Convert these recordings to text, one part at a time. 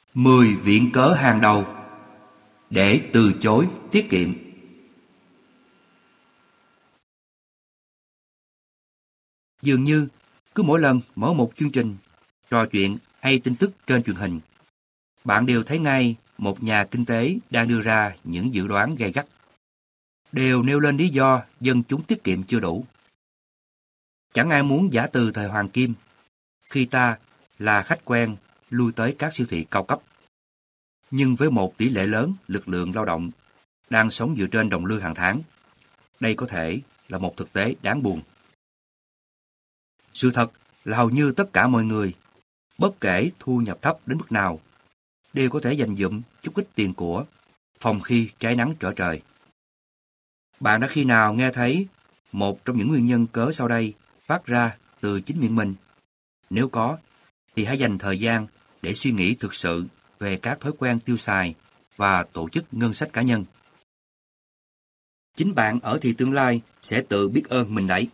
10 viện cớ hàng đầu để từ chối tiết kiệm. Dường như cứ mỗi lần mở một chương trình, trò chuyện hay tin tức trên truyền hình, bạn đều thấy ngay một nhà kinh tế đang đưa ra những dự đoán gay gắt, đều nêu lên lý do dân chúng tiết kiệm chưa đủ. Chẳng ai muốn giả từ thời Hoàng Kim, khi ta là khách quen lui tới các siêu thị cao cấp. Nhưng với một tỷ lệ lớn lực lượng lao động đang sống dựa trên đồng lương hàng tháng, đây có thể là một thực tế đáng buồn. Sự thật là hầu như tất cả mọi người, bất kể thu nhập thấp đến mức nào, đều có thể dành dụm chút ít tiền của, phòng khi trái nắng trở trời. Bạn đã khi nào nghe thấy một trong những nguyên nhân cớ sau đây phát ra từ chính miệng mình? Nếu có, thì hãy dành thời gian để suy nghĩ thực sự về các thói quen tiêu xài và tổ chức ngân sách cá nhân. Chính bạn ở thì tương lai sẽ tự biết ơn mình đấy.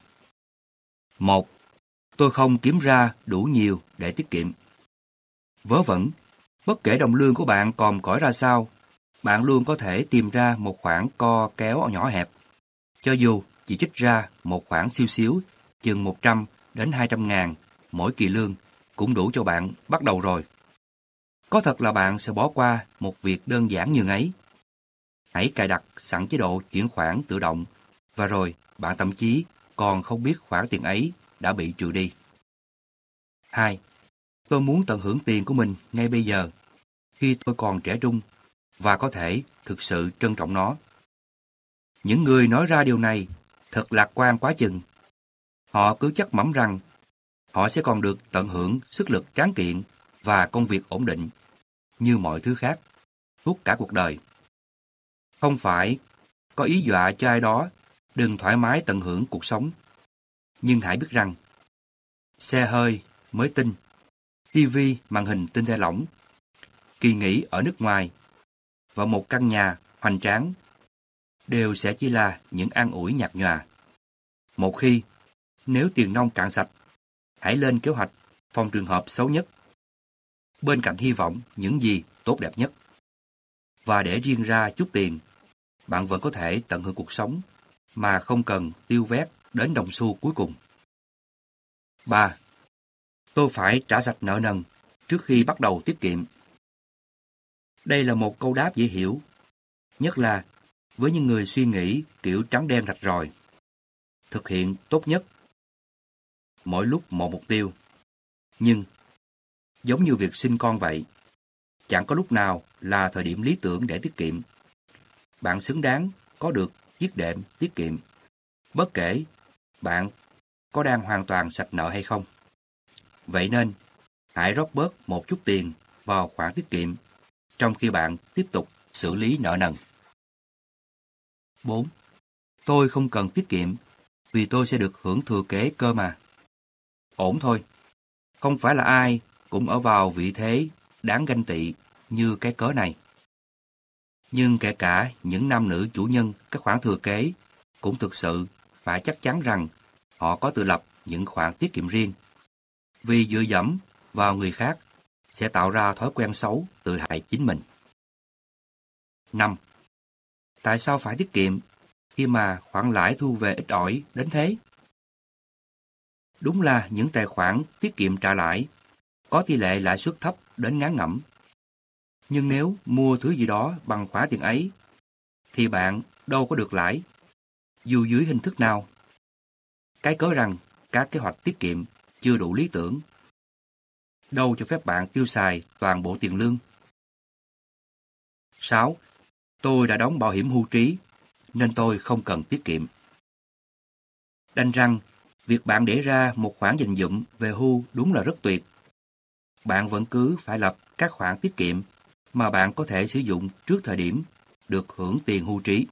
1. Tôi không kiếm ra đủ nhiều để tiết kiệm. Vớ vẩn, bất kể đồng lương của bạn còm cõi ra sao, bạn luôn có thể tìm ra một khoản co kéo nhỏ hẹp. Cho dù chỉ trích ra một khoản siêu xíu chừng 100 đến 200 ngàn mỗi kỳ lương cũng đủ cho bạn bắt đầu rồi. Có thật là bạn sẽ bỏ qua một việc đơn giản như ấy. Hãy cài đặt sẵn chế độ chuyển khoản tự động và rồi bạn thậm chí còn không biết khoản tiền ấy đã bị trừ đi. 2. Tôi muốn tận hưởng tiền của mình ngay bây giờ, khi tôi còn trẻ trung và có thể thực sự trân trọng nó. Những người nói ra điều này thật lạc quan quá chừng. Họ cứ chắc mẩm rằng họ sẽ còn được tận hưởng sức lực tráng kiện và công việc ổn định như mọi thứ khác suốt cả cuộc đời. Không phải có ý dọa cho ai đó đừng thoải mái tận hưởng cuộc sống. Nhưng hãy biết rằng xe hơi mới tinh, tivi màn hình tinh thể lỏng, kỳ nghỉ ở nước ngoài và một căn nhà hoành tráng đều sẽ chỉ là những an ủi nhạt nhòa. Một khi, nếu tiền nong cạn sạch, hãy lên kế hoạch phòng trường hợp xấu nhất, bên cạnh hy vọng những gì tốt đẹp nhất. Và để riêng ra chút tiền, bạn vẫn có thể tận hưởng cuộc sống mà không cần tiêu vét đến đồng xu cuối cùng. 3. Tôi phải trả sạch nợ nần trước khi bắt đầu tiết kiệm. Đây là một câu đáp dễ hiểu, nhất là với những người suy nghĩ kiểu trắng đen rạch ròi. Thực hiện tốt nhất, mỗi lúc một mục tiêu. Nhưng, giống như việc sinh con vậy, chẳng có lúc nào là thời điểm lý tưởng để tiết kiệm. Bạn xứng đáng có được chiếc đệm tiết kiệm, bất kể bạn có đang hoàn toàn sạch nợ hay không. Vậy nên, hãy rót bớt một chút tiền vào khoản tiết kiệm, trong khi bạn tiếp tục xử lý nợ nần. 4. Tôi không cần tiết kiệm, vì tôi sẽ được hưởng thừa kế cơ mà. Ổn thôi, không phải là ai cũng ở vào vị thế đáng ganh tị như cái cớ này. Nhưng kể cả những nam nữ chủ nhân các khoản thừa kế cũng thực sự phải chắc chắn rằng họ có tự lập những khoản tiết kiệm riêng. Vì dựa dẫm vào người khác sẽ tạo ra thói quen xấu tự hại chính mình. 5. Tại sao phải tiết kiệm khi mà khoản lãi thu về ít ỏi đến thế? Đúng là những tài khoản tiết kiệm trả lãi có tỷ lệ lãi suất thấp đến ngán ngẩm. Nhưng nếu mua thứ gì đó bằng khoản tiền ấy, thì bạn đâu có được lãi, dù dưới hình thức nào. Cái cớ rằng các kế hoạch tiết kiệm chưa đủ lý tưởng, đâu cho phép bạn tiêu xài toàn bộ tiền lương. 6. Tôi đã đóng bảo hiểm hưu trí, nên tôi không cần tiết kiệm. Đành rằng, việc bạn để ra một khoản dành dụm về hưu đúng là rất tuyệt. Bạn vẫn cứ phải lập các khoản tiết kiệm mà bạn có thể sử dụng trước thời điểm được hưởng tiền hưu trí.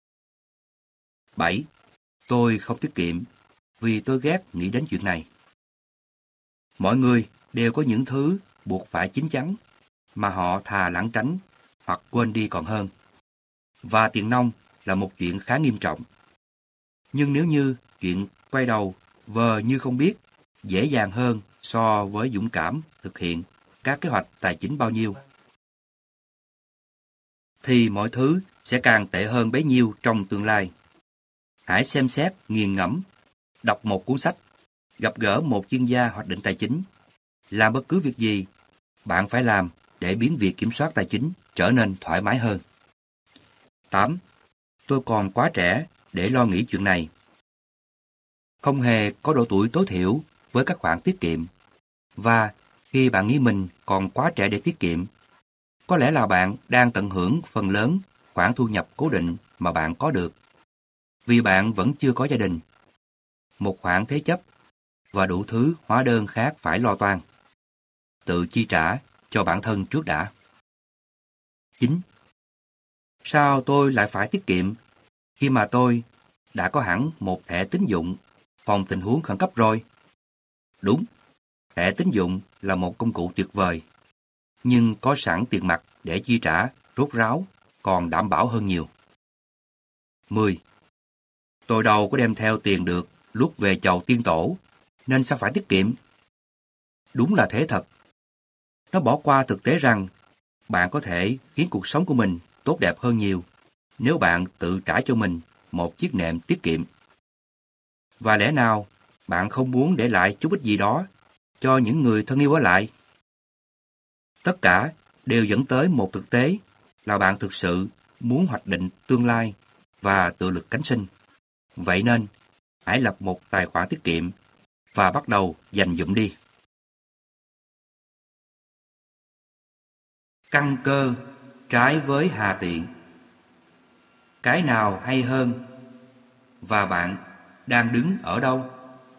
7. Tôi không tiết kiệm vì tôi ghét nghĩ đến chuyện này. Mọi người đều có những thứ buộc phải chín chắn mà họ thà lảng tránh hoặc quên đi còn hơn. Và tiền nong là một chuyện khá nghiêm trọng. Nhưng nếu như chuyện quay đầu vờ như không biết dễ dàng hơn so với dũng cảm thực hiện các kế hoạch tài chính bao nhiêu, thì mọi thứ sẽ càng tệ hơn bấy nhiêu trong tương lai. Hãy xem xét, nghiền ngẫm, đọc một cuốn sách, gặp gỡ một chuyên gia hoạch định tài chính. Làm bất cứ việc gì, bạn phải làm để biến việc kiểm soát tài chính trở nên thoải mái hơn. 8. Tôi còn quá trẻ để lo nghĩ chuyện này. Không hề có độ tuổi tối thiểu với các khoản tiết kiệm. Và khi bạn nghĩ mình còn quá trẻ để tiết kiệm, có lẽ là bạn đang tận hưởng phần lớn khoản thu nhập cố định mà bạn có được. Vì bạn vẫn chưa có gia đình, một khoản thế chấp và đủ thứ hóa đơn khác phải lo toan. Tự chi trả cho bản thân trước đã. 9. Sao tôi lại phải tiết kiệm khi mà tôi đã có hẳn một thẻ tín dụng phòng tình huống khẩn cấp rồi? Đúng, thẻ tín dụng là một công cụ tuyệt vời, nhưng có sẵn tiền mặt để chi trả rốt ráo còn đảm bảo hơn nhiều. 10. Tôi đâu có đem theo tiền được lúc về chầu tiên tổ, nên sao phải tiết kiệm? Đúng là thế thật. Nó bỏ qua thực tế rằng bạn có thể khiến cuộc sống của mình tốt đẹp hơn nhiều nếu bạn tự trả cho mình một chiếc nệm tiết kiệm. Và lẽ nào bạn không muốn để lại chút ít gì đó cho những người thân yêu ở lại? Tất cả đều dẫn tới một thực tế là bạn thực sự muốn hoạch định tương lai và tự lực cánh sinh. Vậy nên, hãy lập một tài khoản tiết kiệm và bắt đầu dành dụm đi. Căn cơ trái với hà tiện. Cái nào hay hơn? Và bạn đang đứng ở đâu?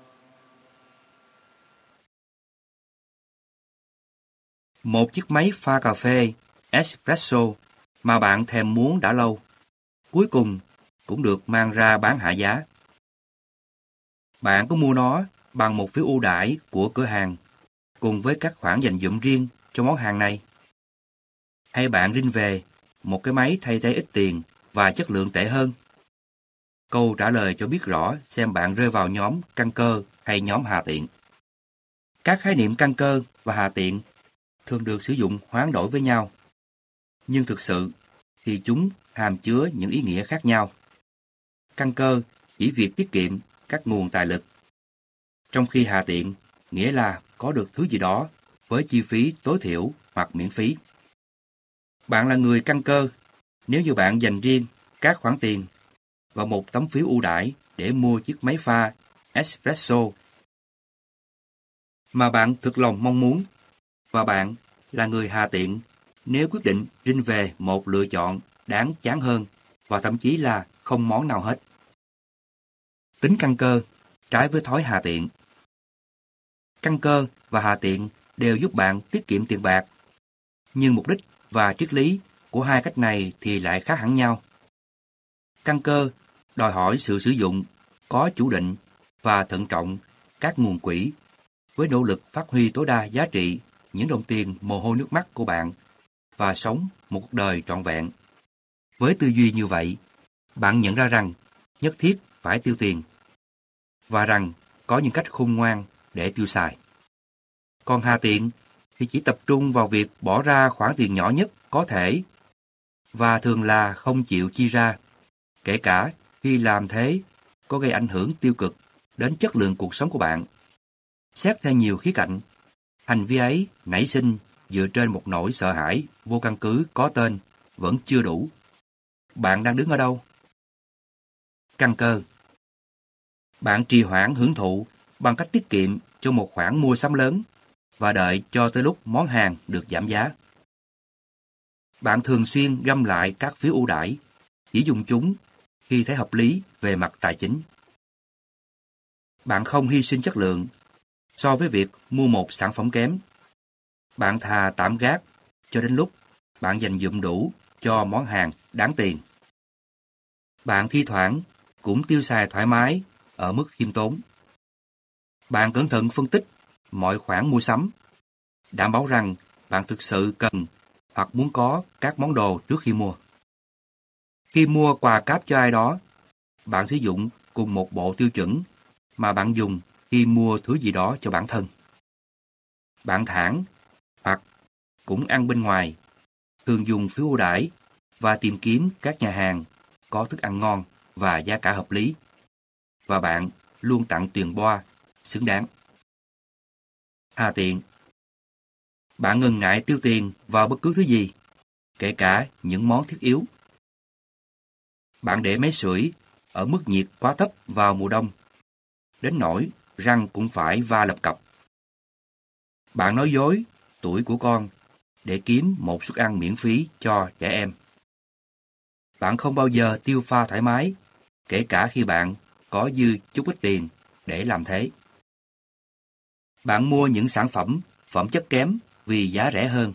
Một chiếc máy pha cà phê espresso mà bạn thèm muốn đã lâu, cuối cùng cũng được mang ra bán hạ giá. Bạn có mua nó bằng một phiếu ưu đãi của cửa hàng cùng với các khoản dành dụm riêng cho món hàng này? Hay bạn rinh về một cái máy thay thế ít tiền và chất lượng tệ hơn? Câu trả lời cho biết rõ xem bạn rơi vào nhóm căn cơ hay nhóm hà tiện. Các khái niệm căn cơ và hà tiện thường được sử dụng hoán đổi với nhau, nhưng thực sự thì chúng hàm chứa những ý nghĩa khác nhau. Căn cơ chỉ việc tiết kiệm các nguồn tài lực, trong khi hà tiện nghĩa là có được thứ gì đó với chi phí tối thiểu hoặc miễn phí. Bạn là người căn cơ nếu như bạn dành riêng các khoản tiền và một tấm phiếu ưu đãi để mua chiếc máy pha espresso mà bạn thực lòng mong muốn, và bạn là người hà tiện nếu quyết định rinh về một lựa chọn đáng chán hơn và thậm chí là không món nào hết. Tính căn cơ trái với thói hà tiện. Căn cơ và hà tiện đều giúp bạn tiết kiệm tiền bạc, nhưng mục đích và triết lý của hai cách này thì lại khác hẳn nhau. Căn cơ đòi hỏi sự sử dụng có chủ định và thận trọng các nguồn quỹ với nỗ lực phát huy tối đa giá trị những đồng tiền mồ hôi nước mắt của bạn và sống một cuộc đời trọn vẹn. Với tư duy như vậy, bạn nhận ra rằng nhất thiết phải tiêu tiền và rằng có những cách khôn ngoan để tiêu xài. Còn hà tiện thì chỉ tập trung vào việc bỏ ra khoản tiền nhỏ nhất có thể và thường là không chịu chi ra, kể cả khi làm thế có gây ảnh hưởng tiêu cực đến chất lượng cuộc sống của bạn. Xét theo nhiều khía cạnh, hành vi ấy nảy sinh dựa trên một nỗi sợ hãi vô căn cứ có tên vẫn chưa đủ. Bạn đang đứng ở đâu? Căn cơ. Bạn trì hoãn hưởng thụ bằng cách tiết kiệm cho một khoản mua sắm lớn và đợi cho tới lúc món hàng được giảm giá. Bạn thường xuyên găm lại các phiếu ưu đãi, chỉ dùng chúng khi thấy hợp lý về mặt tài chính. Bạn không hy sinh chất lượng so với việc mua một sản phẩm kém. Bạn thà tạm gác cho đến lúc bạn dành dụm đủ cho món hàng đáng tiền. Bạn thi thoảng cũng tiêu xài thoải mái ở mức khiêm tốn. Bạn cẩn thận phân tích mọi khoản mua sắm, đảm bảo rằng bạn thực sự cần hoặc muốn có các món đồ trước khi mua. Khi mua quà cáp cho ai đó, bạn sử dụng cùng một bộ tiêu chuẩn mà bạn dùng khi mua thứ gì đó cho bản thân. Bạn thản hoặc cũng ăn bên ngoài, thường dùng phiếu ưu đãi và tìm kiếm các nhà hàng có thức ăn ngon và giá cả hợp lý. Và bạn luôn tặng tiền boa xứng đáng. Hà tiện. Bạn ngần ngại tiêu tiền vào bất cứ thứ gì, kể cả những món thiết yếu. Bạn để máy sưởi ở mức nhiệt quá thấp vào mùa đông, đến nỗi răng cũng phải va lập cập. Bạn nói dối tuổi của con để kiếm một suất ăn miễn phí cho trẻ em. Bạn không bao giờ tiêu pha thoải mái, kể cả khi bạn có dư chút ít tiền để làm thế. Bạn mua những sản phẩm phẩm chất kém vì giá rẻ hơn.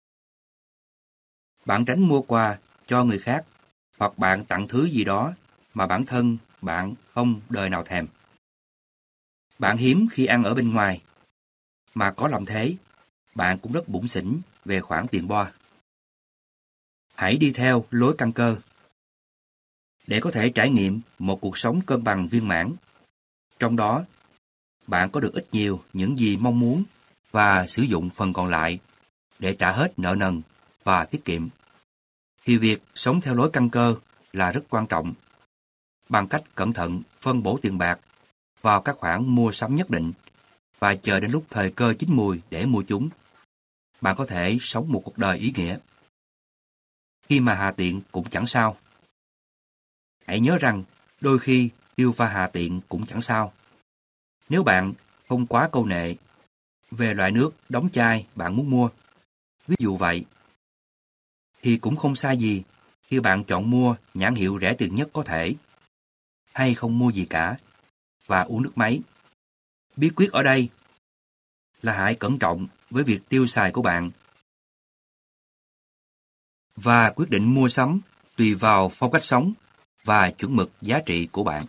Bạn tránh mua quà cho người khác, hoặc bạn tặng thứ gì đó mà bản thân bạn không đời nào thèm. Bạn hiếm khi ăn ở bên ngoài, mà có làm thế, bạn cũng rất bủn xỉn về khoản tiền boa. Hãy đi theo lối căn cơ. Để có thể trải nghiệm một cuộc sống cân bằng viên mãn, trong đó bạn có được ít nhiều những gì mong muốn và sử dụng phần còn lại để trả hết nợ nần và tiết kiệm, thì việc sống theo lối căn cơ là rất quan trọng. Bằng cách cẩn thận phân bổ tiền bạc vào các khoản mua sắm nhất định và chờ đến lúc thời cơ chín mùi để mua chúng, bạn có thể sống một cuộc đời ý nghĩa. Khi mà hà tiện cũng chẳng sao. Hãy nhớ rằng đôi khi tiêu pha hà tiện cũng chẳng sao. Nếu bạn không quá câu nệ về loại nước đóng chai bạn muốn mua, ví dụ vậy, thì cũng không sai gì khi bạn chọn mua nhãn hiệu rẻ tiền nhất có thể, hay không mua gì cả và uống nước máy. Bí quyết ở đây là hãy cẩn trọng với việc tiêu xài của bạn và quyết định mua sắm tùy vào phong cách sống và chuẩn mực giá trị của bạn.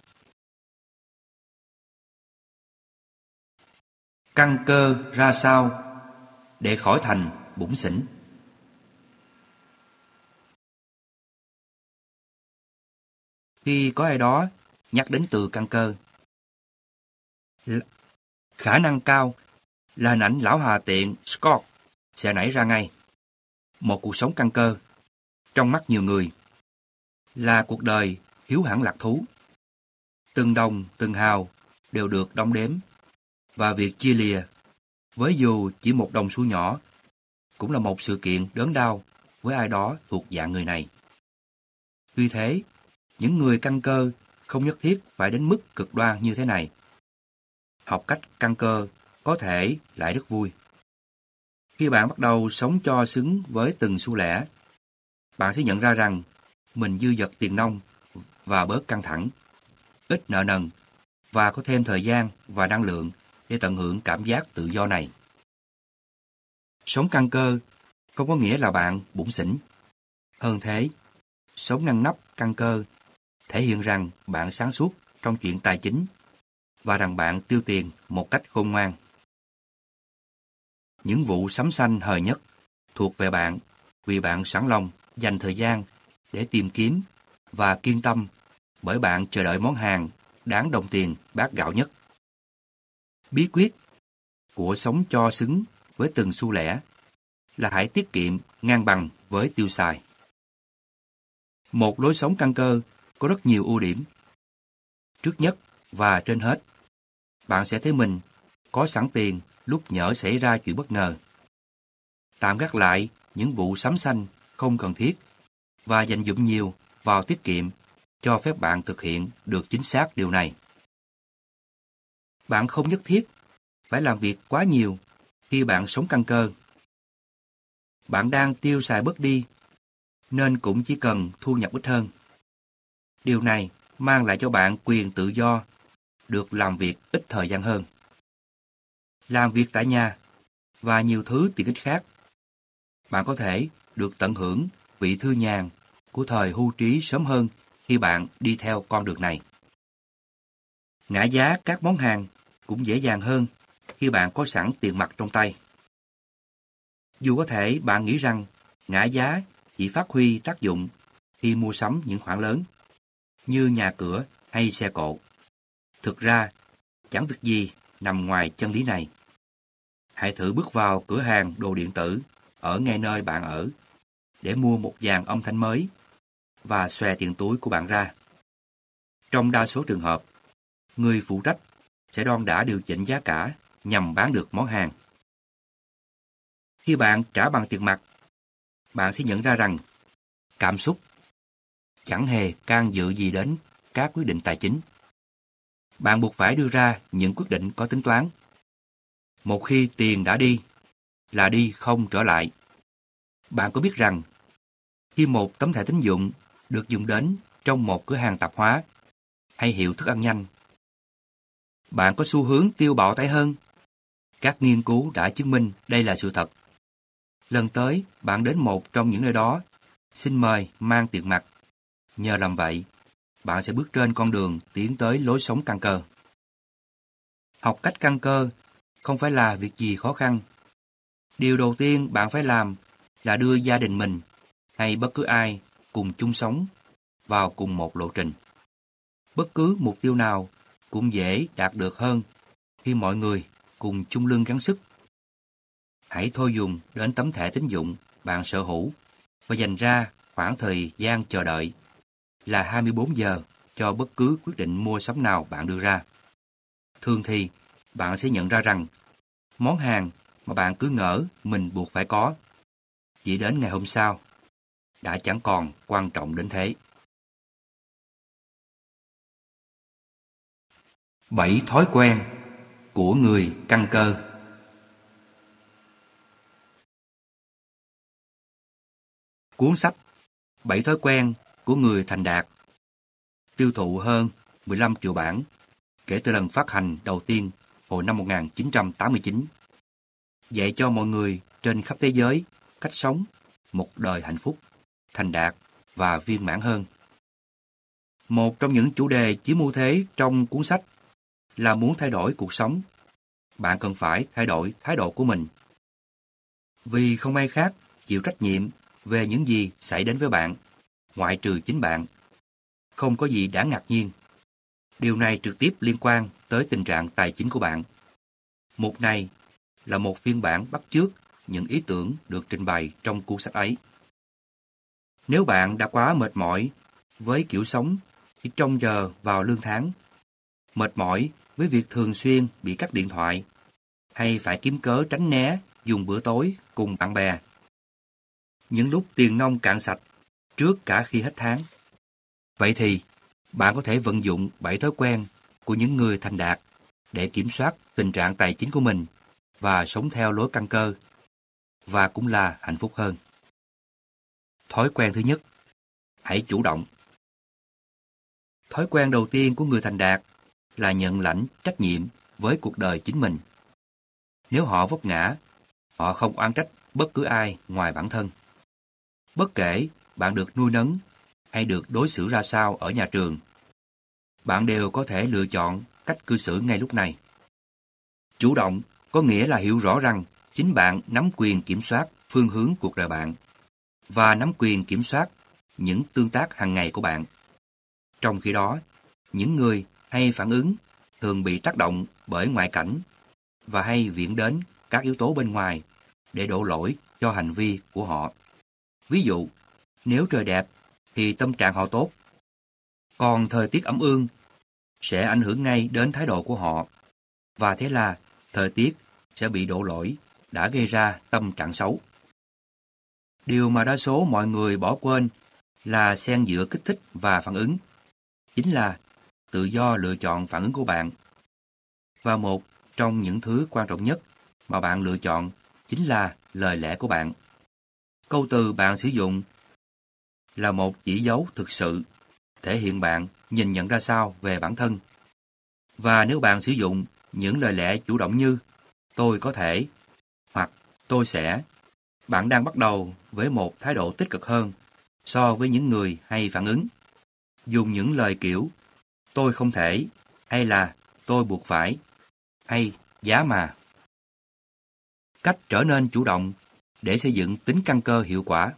Căn cơ ra sao để khỏi thành bủn xỉn? Khi có ai đó nhắc đến từ căn cơ, khả năng cao là hình ảnh lão hà tiện Scott sẽ nảy ra ngay. Một cuộc sống căn cơ, trong mắt nhiều người, là cuộc đời hiếu hẳn lạc thú. Từng đồng, từng hào đều được đong đếm, và việc chia lìa, với dù chỉ một đồng xu nhỏ, cũng là một sự kiện đớn đau với ai đó thuộc dạng người này. Tuy thế, những người căn cơ không nhất thiết phải đến mức cực đoan như thế này. Học cách căn cơ có thể lại rất vui. Khi bạn bắt đầu sống cho xứng với từng xu lẻ, bạn sẽ nhận ra rằng mình dư dật tiền nong và bớt căng thẳng, ít nợ nần và có thêm thời gian và năng lượng để tận hưởng cảm giác tự do này. Sống căn cơ không có nghĩa là bạn bủn xỉn. Hơn thế, sống ngăn nắp căn cơ thể hiện rằng bạn sáng suốt trong chuyện tài chính và rằng bạn tiêu tiền một cách khôn ngoan. Những vụ sắm xanh hời nhất thuộc về bạn vì bạn sẵn lòng dành thời gian để tìm kiếm và kiên tâm bởi bạn chờ đợi món hàng đáng đồng tiền bát gạo nhất. Bí quyết của sống cho xứng với từng xu lẻ là hãy tiết kiệm ngang bằng với tiêu xài. Một lối sống căn cơ có rất nhiều ưu điểm. Trước nhất và trên hết, bạn sẽ thấy mình có sẵn tiền lúc nhỡ xảy ra chuyện bất ngờ. Tạm gác lại những vụ sắm xanh không cần thiết và dành dụm nhiều vào tiết kiệm cho phép bạn thực hiện được chính xác điều này. Bạn không nhất thiết phải làm việc quá nhiều khi bạn sống căn cơ. Bạn đang tiêu xài bớt đi, nên cũng chỉ cần thu nhập ít hơn. Điều này mang lại cho bạn quyền tự do, được làm việc ít thời gian hơn, làm việc tại nhà và nhiều thứ tiện ích khác. Bạn có thể được tận hưởng vị thư nhàn của thời hưu trí sớm hơn khi bạn đi theo con đường này. Ngã giá các món hàng cũng dễ dàng hơn khi bạn có sẵn tiền mặt trong tay. Dù có thể bạn nghĩ rằng ngã giá chỉ phát huy tác dụng khi mua sắm những khoản lớn, như nhà cửa hay xe cộ. Thực ra, chẳng việc gì nằm ngoài chân lý này. Hãy thử bước vào cửa hàng đồ điện tử ở ngay nơi bạn ở để mua một dàn âm thanh mới và xòe tiền túi của bạn ra. Trong đa số trường hợp, người phụ trách sẽ đon đả điều chỉnh giá cả nhằm bán được món hàng. Khi bạn trả bằng tiền mặt, bạn sẽ nhận ra rằng cảm xúc chẳng hề can dự gì đến các quyết định tài chính. Bạn buộc phải đưa ra những quyết định có tính toán. Một khi tiền đã đi, là đi không trở lại. Bạn có biết rằng, khi một tấm thẻ tín dụng được dùng đến trong một cửa hàng tạp hóa hay hiệu thức ăn nhanh, bạn có xu hướng tiêu bạo tay hơn. Các nghiên cứu đã chứng minh đây là sự thật. Lần tới, bạn đến một trong những nơi đó, xin mời mang tiền mặt. Nhờ làm vậy, bạn sẽ bước trên con đường tiến tới lối sống căn cơ. Học cách căn cơ không phải là việc gì khó khăn. Điều đầu tiên bạn phải làm là đưa gia đình mình hay bất cứ ai cùng chung sống vào cùng một lộ trình. Bất cứ mục tiêu nào cũng dễ đạt được hơn khi mọi người cùng chung lưng gắng sức. Hãy thôi dùng đến tấm thẻ tín dụng bạn sở hữu và dành ra khoảng thời gian chờ đợi là 24 giờ cho bất cứ quyết định mua sắm nào bạn đưa ra. Thường thì bạn sẽ nhận ra rằng món hàng mà bạn cứ ngỡ mình buộc phải có, chỉ đến ngày hôm sau, đã chẳng còn quan trọng đến thế. 7 thói quen của người căn cơ. Cuốn sách 7 thói quen của người thành đạt tiêu thụ hơn 15 triệu bản kể từ lần phát hành đầu tiên hồi năm 1989, dạy cho mọi người trên khắp thế giới cách sống một đời hạnh phúc, thành đạt và viên mãn hơn. Một trong những chủ đề chiếm ưu thế trong cuốn sách là muốn thay đổi cuộc sống. Bạn cần phải thay đổi thái độ của mình. Vì không ai khác chịu trách nhiệm về những gì xảy đến với bạn, ngoại trừ chính bạn. Không có gì đáng ngạc nhiên. Điều này trực tiếp liên quan tới tình trạng tài chính của bạn. Mục này là một phiên bản bắt chước những ý tưởng được trình bày trong cuốn sách ấy. Nếu bạn đã quá mệt mỏi với kiểu sống chỉ trông chờ vào lương tháng, mệt mỏi với việc thường xuyên bị cắt điện thoại, hay phải kiếm cớ tránh né dùng bữa tối cùng bạn bè, những lúc tiền nong cạn sạch trước cả khi hết tháng, vậy thì bạn có thể vận dụng 7 thói quen của những người thành đạt để kiểm soát tình trạng tài chính của mình và sống theo lối căn cơ, và cũng là hạnh phúc hơn. Thói quen thứ nhất, hãy chủ động. Thói quen đầu tiên của người thành đạt là nhận lãnh trách nhiệm với cuộc đời chính mình. Nếu họ vấp ngã, họ không oán trách bất cứ ai ngoài bản thân. Bất kể bạn được nuôi nấng hay được đối xử ra sao ở nhà trường, bạn đều có thể lựa chọn cách cư xử ngay lúc này. Chủ động có nghĩa là hiểu rõ rằng chính bạn nắm quyền kiểm soát phương hướng cuộc đời bạn và nắm quyền kiểm soát những tương tác hàng ngày của bạn. Trong khi đó, những người hay phản ứng thường bị tác động bởi ngoại cảnh và hay viện đến các yếu tố bên ngoài để đổ lỗi cho hành vi của họ. Ví dụ, nếu trời đẹp thì tâm trạng họ tốt, còn thời tiết ẩm ương sẽ ảnh hưởng ngay đến thái độ của họ, và thế là thời tiết sẽ bị đổ lỗi đã gây ra tâm trạng xấu. Điều mà đa số mọi người bỏ quên là xen giữa kích thích và phản ứng, chính là tự do lựa chọn phản ứng của bạn. Và một trong những thứ quan trọng nhất mà bạn lựa chọn chính là lời lẽ của bạn. Câu từ bạn sử dụng là một chỉ dấu thực sự, thể hiện bạn nhìn nhận ra sao về bản thân. Và nếu bạn sử dụng những lời lẽ chủ động như tôi có thể hoặc tôi sẽ, bạn đang bắt đầu với một thái độ tích cực hơn so với những người hay phản ứng. Dùng những lời kiểu tôi không thể, hay là tôi buộc phải, hay giá mà. Cách trở nên chủ động để xây dựng tính căn cơ hiệu quả.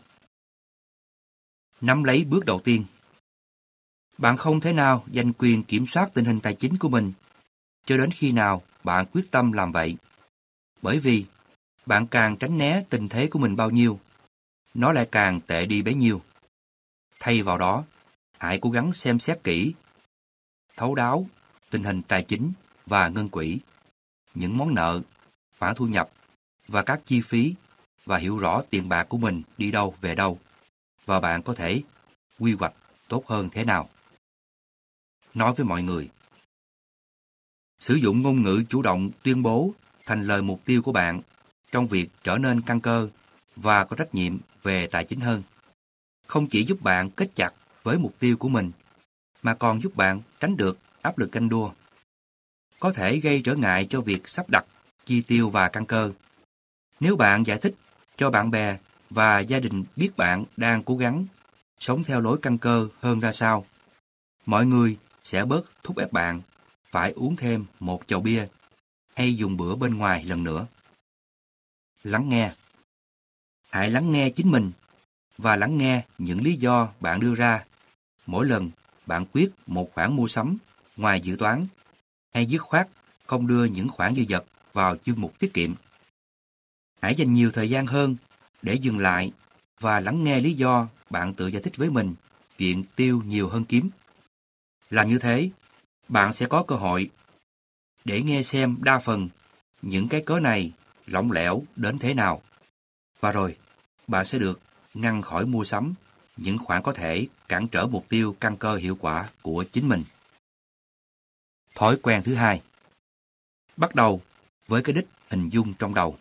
Nắm lấy bước đầu tiên. Bạn không thể nào giành quyền kiểm soát tình hình tài chính của mình cho đến khi nào bạn quyết tâm làm vậy. Bởi vì bạn càng tránh né tình thế của mình bao nhiêu, nó lại càng tệ đi bấy nhiêu. Thay vào đó, hãy cố gắng xem xét kỹ, thấu đáo tình hình tài chính và ngân quỹ, những món nợ, khoản thu nhập và các chi phí, và hiểu rõ tiền bạc của mình đi đâu về đâu, và bạn có thể quy hoạch tốt hơn thế nào. Nói với mọi người. Sử dụng ngôn ngữ chủ động tuyên bố thành lời mục tiêu của bạn trong việc trở nên căn cơ và có trách nhiệm về tài chính hơn. Không chỉ giúp bạn kết chặt với mục tiêu của mình, mà còn giúp bạn tránh được áp lực ganh đua. Có thể gây trở ngại cho việc sắp đặt, chi tiêu và căn cơ. Nếu bạn giải thích cho bạn bè và gia đình biết bạn đang cố gắng sống theo lối căn cơ hơn ra sao, mọi người sẽ bớt thúc ép bạn phải uống thêm một chầu bia hay dùng bữa bên ngoài lần nữa. Lắng nghe. Hãy lắng nghe chính mình và lắng nghe những lý do bạn đưa ra mỗi lần bạn quyết một khoản mua sắm ngoài dự toán, hay dứt khoát không đưa những khoản dư dật vào chương mục tiết kiệm. Hãy dành nhiều thời gian hơn để dừng lại và lắng nghe lý do bạn tự giải thích với mình chuyện tiêu nhiều hơn kiếm. Làm như thế, bạn sẽ có cơ hội để nghe xem đa phần những cái cớ này lỏng lẻo đến thế nào. Và rồi, bạn sẽ được ngăn khỏi mua sắm những khoản có thể cản trở mục tiêu căn cơ hiệu quả của chính mình. Thói quen thứ hai. Bắt đầu với cái đích hình dung trong đầu.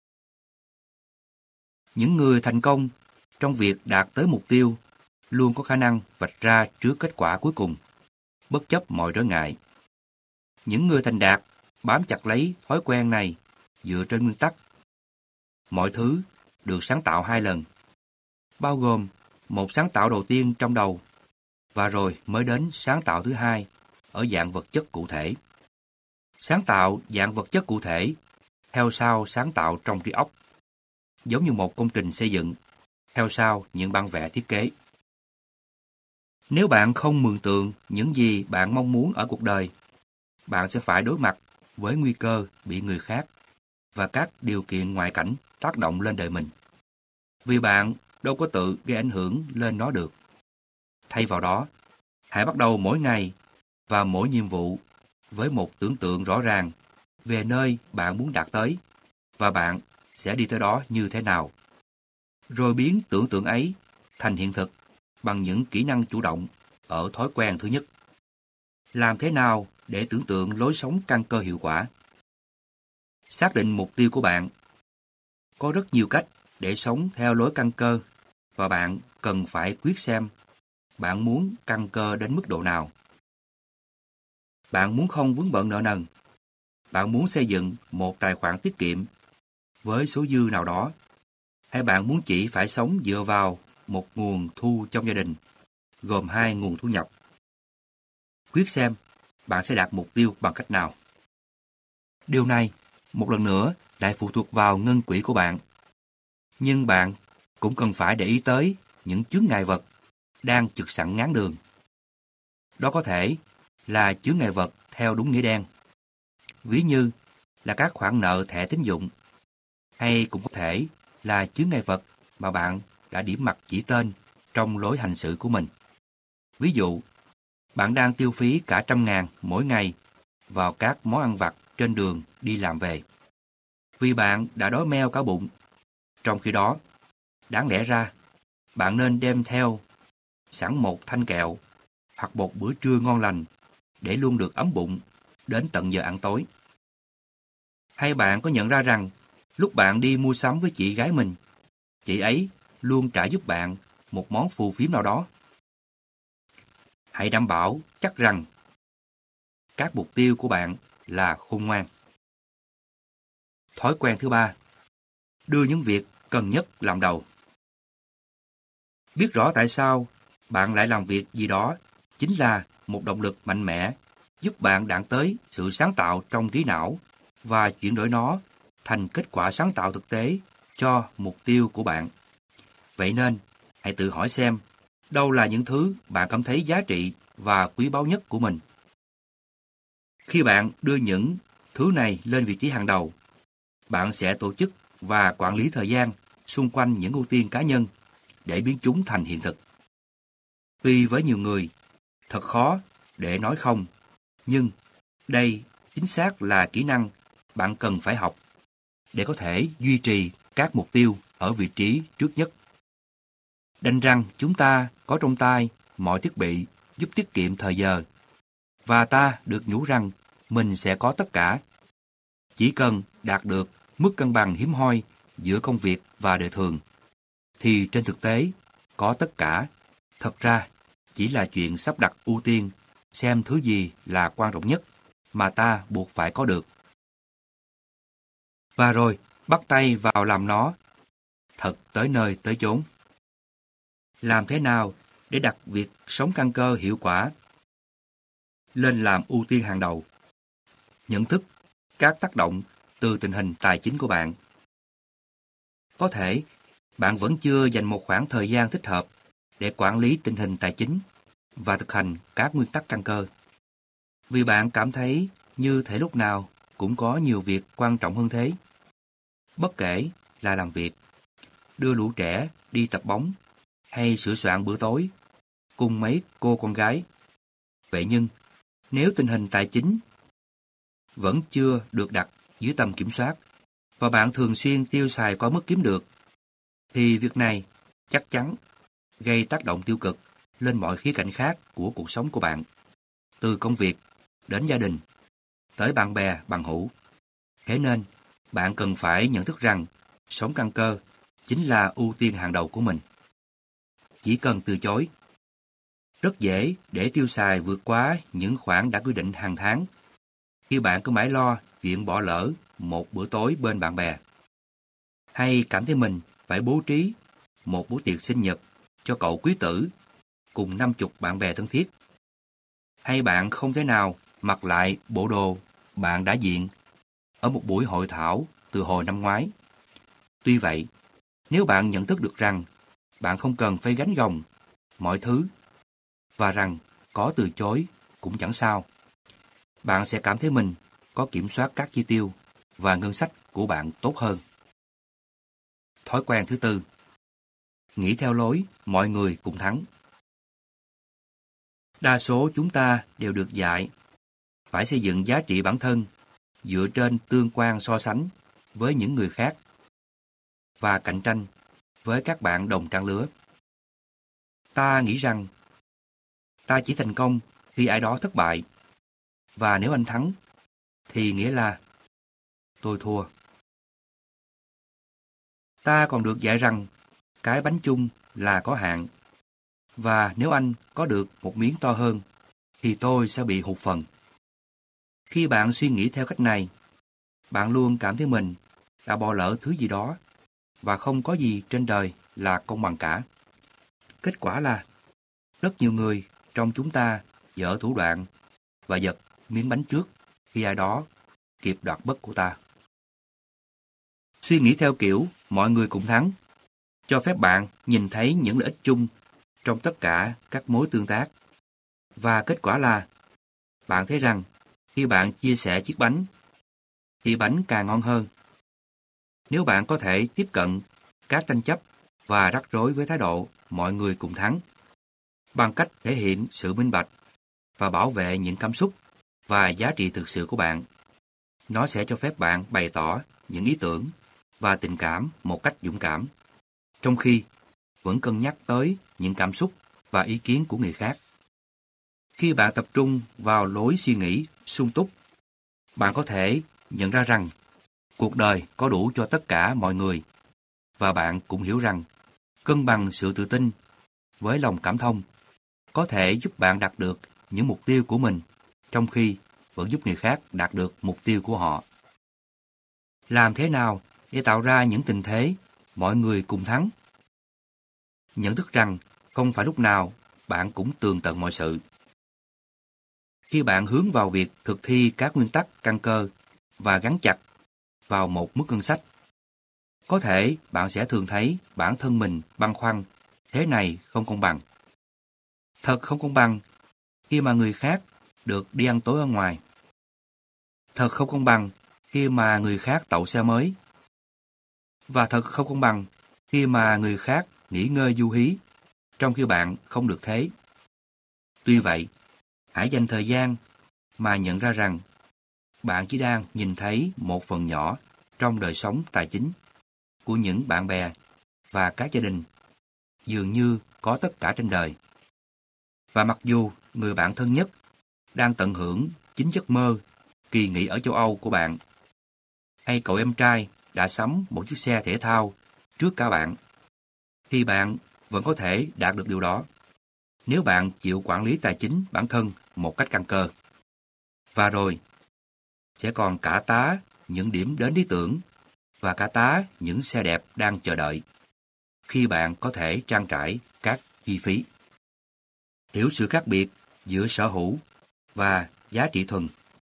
Những người thành công trong việc đạt tới mục tiêu luôn có khả năng vạch ra trước kết quả cuối cùng, bất chấp mọi trở ngại. Những người thành đạt bám chặt lấy thói quen này dựa trên nguyên tắc mọi thứ được sáng tạo 2 lần, bao gồm một sáng tạo đầu tiên trong đầu và rồi mới đến sáng tạo thứ hai ở dạng vật chất cụ thể. Sáng tạo dạng vật chất cụ thể theo sau sáng tạo trong trí óc, giống như một công trình xây dựng theo sau những bản vẽ thiết kế. Nếu bạn không mường tượng những gì bạn mong muốn ở cuộc đời, bạn sẽ phải đối mặt với nguy cơ bị người khác và các điều kiện ngoại cảnh tác động lên đời mình, vì bạn đâu có tự gây ảnh hưởng lên nó được. Thay vào đó, hãy bắt đầu mỗi ngày và mỗi nhiệm vụ với một tưởng tượng rõ ràng về nơi bạn muốn đạt tới và bạn sẽ đi tới đó như thế nào. Rồi biến tưởng tượng ấy thành hiện thực bằng những kỹ năng chủ động ở thói quen thứ nhất. Làm thế nào để tưởng tượng lối sống căn cơ hiệu quả? Xác định mục tiêu của bạn. Có rất nhiều cách để sống theo lối căn cơ và bạn cần phải quyết xem bạn muốn căn cơ đến mức độ nào. Bạn muốn không vướng bận nợ nần. Bạn muốn xây dựng một tài khoản tiết kiệm với số dư nào đó. Hay bạn muốn chỉ phải sống dựa vào một nguồn thu trong gia đình, gồm 2 nguồn thu nhập. Quyết xem bạn sẽ đạt mục tiêu bằng cách nào. Điều này, một lần nữa, lại phụ thuộc vào ngân quỹ của bạn. Nhưng bạn cũng cần phải để ý tới những chướng ngại vật đang chực sẵn ngáng đường. Đó có thể là chướng ngại vật theo đúng nghĩa đen, ví như là các khoản nợ thẻ tín dụng, hay cũng có thể là chướng ngại vật mà bạn đã điểm mặt chỉ tên trong lối hành xử của mình. Ví dụ, bạn đang tiêu phí cả 100.000 mỗi ngày vào các món ăn vặt trên đường đi làm về, vì bạn đã đói meo cả bụng. Trong khi đó, đáng lẽ ra, bạn nên đem theo sẵn một thanh kẹo hoặc một bữa trưa ngon lành để luôn được ấm bụng đến tận giờ ăn tối. Hay bạn có nhận ra rằng lúc bạn đi mua sắm với chị gái mình, chị ấy luôn trả giúp bạn một món phù phiếm nào đó? Hãy đảm bảo chắc rằng các mục tiêu của bạn là khôn ngoan. Thói quen thứ ba. Đưa những việc cần nhất làm đầu. Biết rõ tại sao bạn lại làm việc gì đó chính là một động lực mạnh mẽ giúp bạn đạt tới sự sáng tạo trong trí não và chuyển đổi nó thành kết quả sáng tạo thực tế cho mục tiêu của bạn. Vậy nên, hãy tự hỏi xem đâu là những thứ bạn cảm thấy giá trị và quý báu nhất của mình. Khi bạn đưa những thứ này lên vị trí hàng đầu, bạn sẽ tổ chức và quản lý thời gian xung quanh những ưu tiên cá nhân để biến chúng thành hiện thực. Tuy với nhiều người, thật khó để nói không, nhưng đây chính xác là kỹ năng bạn cần phải học để có thể duy trì các mục tiêu ở vị trí trước nhất. Đành rằng chúng ta có trong tay mọi thiết bị giúp tiết kiệm thời giờ, và ta được nhủ rằng mình sẽ có tất cả. Chỉ cần đạt được mức cân bằng hiếm hoi giữa công việc và đời thường, thì trên thực tế, có tất cả, thật ra chỉ là chuyện sắp đặt ưu tiên xem thứ gì là quan trọng nhất mà ta buộc phải có được. Và rồi bắt tay vào làm nó thật tới nơi tới chốn. Làm thế nào để đặt việc sống căn cơ hiệu quả lên làm ưu tiên hàng đầu? Nhận thức các tác động từ tình hình tài chính của bạn. Có thể bạn vẫn chưa dành một khoảng thời gian thích hợp để quản lý tình hình tài chính và thực hành các nguyên tắc căn cơ. Vì bạn cảm thấy như thể lúc nào cũng có nhiều việc quan trọng hơn thế. Bất kể là làm việc, đưa lũ trẻ đi tập bóng hay sửa soạn bữa tối cùng mấy cô con gái. Vậy nhưng, nếu tình hình tài chính vẫn chưa được đặt dưới tầm kiểm soát và bạn thường xuyên tiêu xài quá mức kiếm được, thì việc này chắc chắn gây tác động tiêu cực lên mọi khía cạnh khác của cuộc sống của bạn, từ công việc đến gia đình, tới bạn bè, bằng hữu. Thế nên, bạn cần phải nhận thức rằng sống căn cơ chính là ưu tiên hàng đầu của mình. Chỉ cần từ chối. Rất dễ để tiêu xài vượt quá những khoản đã quy định hàng tháng khi bạn cứ mãi lo chuyện bỏ lỡ một bữa tối bên bạn bè, hay cảm thấy mình phải bố trí một bữa tiệc sinh nhật cho cậu quý tử cùng 50 bạn bè thân thiết, hay bạn không thể nào mặc lại bộ đồ bạn đã diện ở một buổi hội thảo từ hồi năm ngoái. Tuy vậy, nếu bạn nhận thức được rằng bạn không cần phải gánh gồng mọi thứ và rằng có từ chối cũng chẳng sao, bạn sẽ cảm thấy mình có kiểm soát các chi tiêu và ngân sách của bạn tốt hơn. Thói quen thứ tư, nghĩ theo lối mọi người cùng thắng. Đa số chúng ta đều được dạy phải xây dựng giá trị bản thân dựa trên tương quan so sánh với những người khác và cạnh tranh với các bạn đồng trang lứa. Ta nghĩ rằng ta chỉ thành công khi ai đó thất bại, và nếu anh thắng thì nghĩa là tôi thua. Ta còn được dạy rằng cái bánh chung là có hạn, và nếu anh có được một miếng to hơn thì tôi sẽ bị hụt phần. Khi bạn suy nghĩ theo cách này, bạn luôn cảm thấy mình đã bỏ lỡ thứ gì đó, và không có gì trên đời là công bằng cả. Kết quả là rất nhiều người trong chúng ta dở thủ đoạn và giật miếng bánh trước khi ai đó kịp đoạt mất của ta. Suy nghĩ theo kiểu mọi người cùng thắng cho phép bạn nhìn thấy những lợi ích chung trong tất cả các mối tương tác. Và kết quả là bạn thấy rằng khi bạn chia sẻ chiếc bánh thì bánh càng ngon hơn. Nếu bạn có thể tiếp cận các tranh chấp và rắc rối với thái độ mọi người cùng thắng, bằng cách thể hiện sự minh bạch và bảo vệ những cảm xúc và giá trị thực sự của bạn, nó sẽ cho phép bạn bày tỏ những ý tưởng và tình cảm một cách dũng cảm, trong khi vẫn cân nhắc tới những cảm xúc và ý kiến của người khác. Khi bạn tập trung vào lối suy nghĩ sung túc, bạn có thể nhận ra rằng cuộc đời có đủ cho tất cả mọi người, và bạn cũng hiểu rằng cân bằng sự tự tin với lòng cảm thông có thể giúp bạn đạt được những mục tiêu của mình, trong khi vẫn giúp người khác đạt được mục tiêu của họ. Làm thế nào để tạo ra những tình thế mọi người cùng thắng? Nhận thức rằng không phải lúc nào bạn cũng tường tận mọi sự. Khi bạn hướng vào việc thực thi các nguyên tắc căn cơ và gắn chặt vào một mức ngân sách, có thể bạn sẽ thường thấy bản thân mình băn khoăn, thế này không công bằng. Thật không công bằng khi mà người khác được đi ăn tối ở ngoài. Thật không công bằng khi mà người khác tậu xe mới. Và thật không công bằng khi mà người khác nghỉ ngơi du hí, trong khi bạn không được thế. Tuy vậy, hãy dành thời gian mà nhận ra rằng bạn chỉ đang nhìn thấy một phần nhỏ trong đời sống tài chính của những bạn bè và các gia đình dường như có tất cả trên đời. Và mặc dù người bạn thân nhất đang tận hưởng chính giấc mơ kỳ nghỉ ở châu Âu của bạn, hay cậu em trai đã sắm một chiếc xe thể thao trước cả bạn, thì bạn vẫn có thể đạt được điều đó nếu bạn chịu quản lý tài chính bản thân một cách căn cơ. Và rồi, sẽ còn cả tá những điểm đến lý tưởng và cả tá những xe đẹp đang chờ đợi khi bạn có thể trang trải các chi phí. Hiểu sự khác biệt giữa sở hữu và giá trị thuần.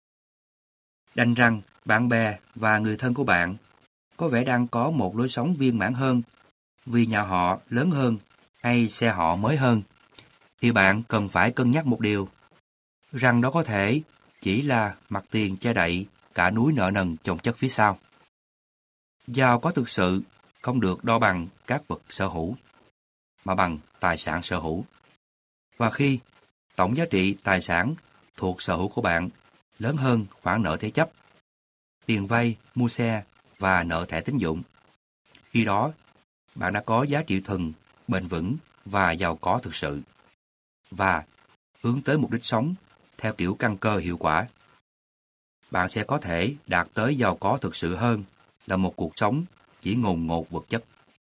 Đành rằng bạn bè và người thân của bạn có vẻ đang có một lối sống viên mãn hơn vì nhà họ lớn hơn hay xe họ mới hơn, thì bạn cần phải cân nhắc một điều, rằng đó có thể chỉ là mặt tiền che đậy cả núi nợ nần chồng chất phía sau. Giàu có thực sự không được đo bằng các vật sở hữu, mà bằng tài sản sở hữu. Và khi tổng giá trị tài sản thuộc sở hữu của bạn lớn hơn khoản nợ thế chấp, tiền vay, mua xe và nợ thẻ tín dụng, khi đó bạn đã có giá trị thuần, bền vững và giàu có thực sự, và hướng tới mục đích sống theo kiểu căn cơ hiệu quả. Bạn sẽ có thể đạt tới giàu có thực sự hơn là một cuộc sống chỉ ngồn ngột vật chất.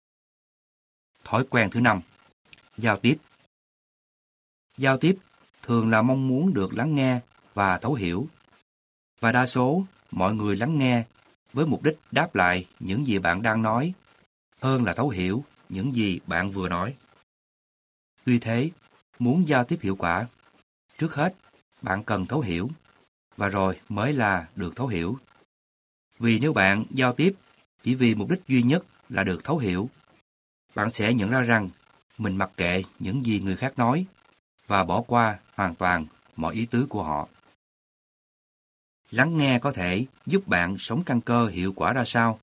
Thói quen thứ 5. Giao tiếp. Giao tiếp thường là mong muốn được lắng nghe và thấu hiểu. Và đa số mọi người lắng nghe với mục đích đáp lại những gì bạn đang nói hơn là thấu hiểu những gì bạn vừa nói. Tuy thế, muốn giao tiếp hiệu quả, trước hết bạn cần thấu hiểu, và rồi mới là được thấu hiểu. Vì nếu bạn giao tiếp chỉ vì mục đích duy nhất là được thấu hiểu, bạn sẽ nhận ra rằng mình mặc kệ những gì người khác nói và bỏ qua hoàn toàn mọi ý tứ của họ. Lắng nghe có thể giúp bạn sống căn cơ hiệu quả ra sao?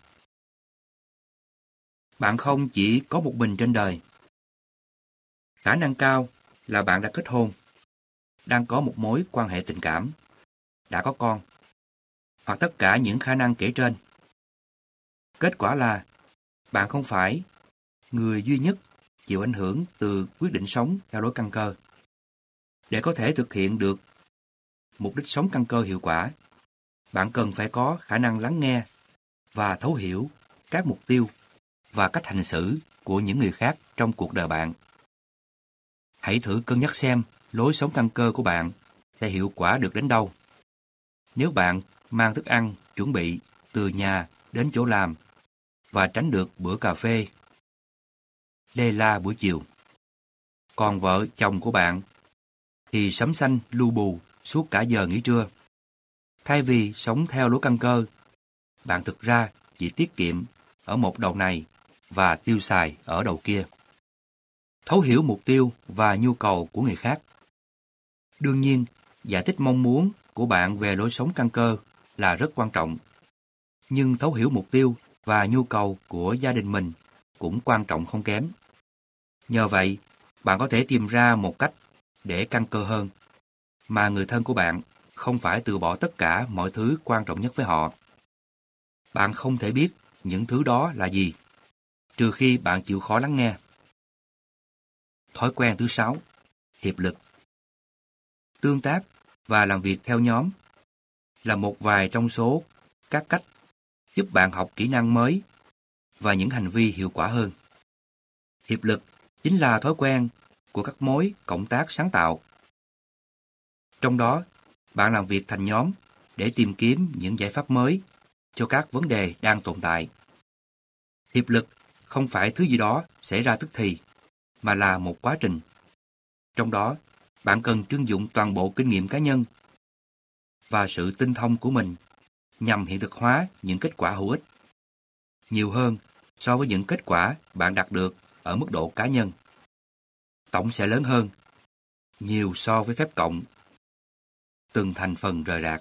Bạn không chỉ có một mình trên đời. Khả năng cao là bạn đã kết hôn, đang có một mối quan hệ tình cảm, đã có con, hoặc tất cả những khả năng kể trên. Kết quả là bạn không phải người duy nhất chịu ảnh hưởng từ quyết định sống theo lối căn cơ. Để có thể thực hiện được mục đích sống căn cơ hiệu quả, bạn cần phải có khả năng lắng nghe và thấu hiểu các mục tiêu và cách hành xử của những người khác trong cuộc đời bạn. Hãy thử cân nhắc xem lối sống căn cơ của bạn sẽ hiệu quả được đến đâu. Nếu bạn mang thức ăn chuẩn bị từ nhà đến chỗ làm và tránh được bữa cà phê, lê la buổi chiều. Còn vợ chồng của bạn thì sắm xanh lu bù suốt cả giờ nghỉ trưa. Thay vì sống theo lối căn cơ, bạn thực ra chỉ tiết kiệm ở một đầu này và tiêu xài ở đầu kia. Thấu hiểu mục tiêu và nhu cầu của người khác. Đương nhiên, giải thích mong muốn của bạn về lối sống căn cơ là rất quan trọng. Nhưng thấu hiểu mục tiêu và nhu cầu của gia đình mình cũng quan trọng không kém. Nhờ vậy, bạn có thể tìm ra một cách để căn cơ hơn, mà người thân của bạn không phải từ bỏ tất cả mọi thứ quan trọng nhất với họ. Bạn không thể biết những thứ đó là gì, trừ khi bạn chịu khó lắng nghe. Thói quen thứ 6. Hiệp lực. Tương tác và làm việc theo nhóm là một vài trong số các cách giúp bạn học kỹ năng mới và những hành vi hiệu quả hơn. Hiệp lực chính là thói quen của các mối cộng tác sáng tạo. Trong đó, bạn làm việc thành nhóm để tìm kiếm những giải pháp mới cho các vấn đề đang tồn tại. Hiệp lực không phải thứ gì đó xảy ra tức thì, mà là một quá trình. Trong đó, bạn cần trưng dụng toàn bộ kinh nghiệm cá nhân và sự tinh thông của mình nhằm hiện thực hóa những kết quả hữu ích, nhiều hơn so với những kết quả bạn đạt được ở mức độ cá nhân. Tổng sẽ lớn hơn, nhiều so với phép cộng, từng thành phần rời rạc.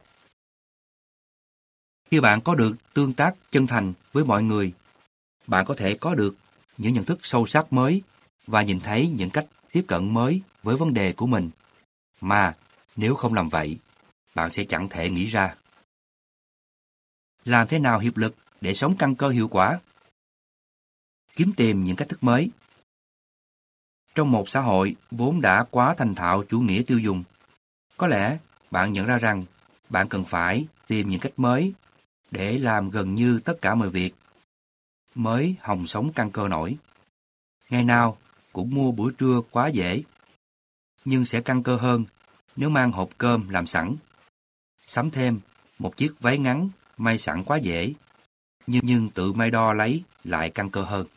Khi bạn có được tương tác chân thành với mọi người, bạn có thể có được những nhận thức sâu sắc mới và nhìn thấy những cách tiếp cận mới với vấn đề của mình mà nếu không làm vậy, bạn sẽ chẳng thể nghĩ ra. Làm thế nào hiệp lực để sống căn cơ hiệu quả? Kiếm tìm những cách thức mới. Trong một xã hội vốn đã quá thành thạo chủ nghĩa tiêu dùng, có lẽ bạn nhận ra rằng bạn cần phải tìm những cách mới để làm gần như tất cả mọi việc mới hòng sống căn cơ nổi. Ngày nào cũng mua bữa trưa quá dễ, nhưng sẽ căn cơ hơn nếu mang hộp cơm làm sẵn. Sắm thêm một chiếc váy ngắn may sẵn quá dễ, nhưng tự may đo lấy lại căn cơ hơn.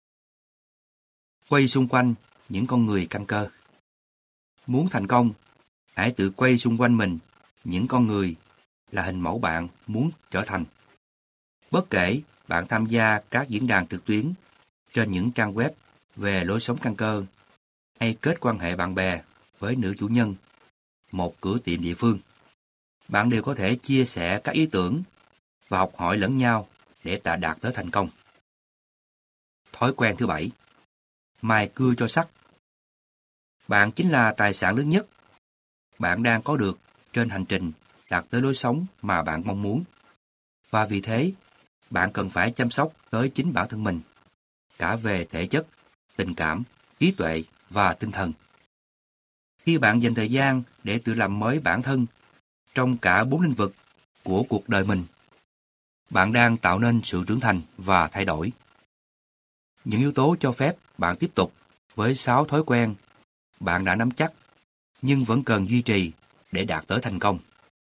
Quay xung quanh những con người căn cơ. Muốn thành công, hãy tự quay xung quanh mình những con người là hình mẫu bạn muốn trở thành. Bất kể bạn tham gia các diễn đàn trực tuyến trên những trang web về lối sống căn cơ hay kết quan hệ bạn bè với nữ chủ nhân một cửa tiệm địa phương, bạn đều có thể chia sẻ các ý tưởng và học hỏi lẫn nhau để đạt tới thành công. Thói quen thứ 7. Mài cưa cho sắc. Bạn chính là tài sản lớn nhất bạn đang có được trên hành trình đạt tới lối sống mà bạn mong muốn. Và vì thế, bạn cần phải chăm sóc tới chính bản thân mình, cả về thể chất, tình cảm, trí tuệ và tinh thần. Khi bạn dành thời gian để tự làm mới bản thân trong cả 4 lĩnh vực của cuộc đời mình, bạn đang tạo nên sự trưởng thành và thay đổi. Những yếu tố cho phép bạn tiếp tục với 6 thói quen bạn đã nắm chắc, nhưng vẫn cần duy trì để đạt tới thành công.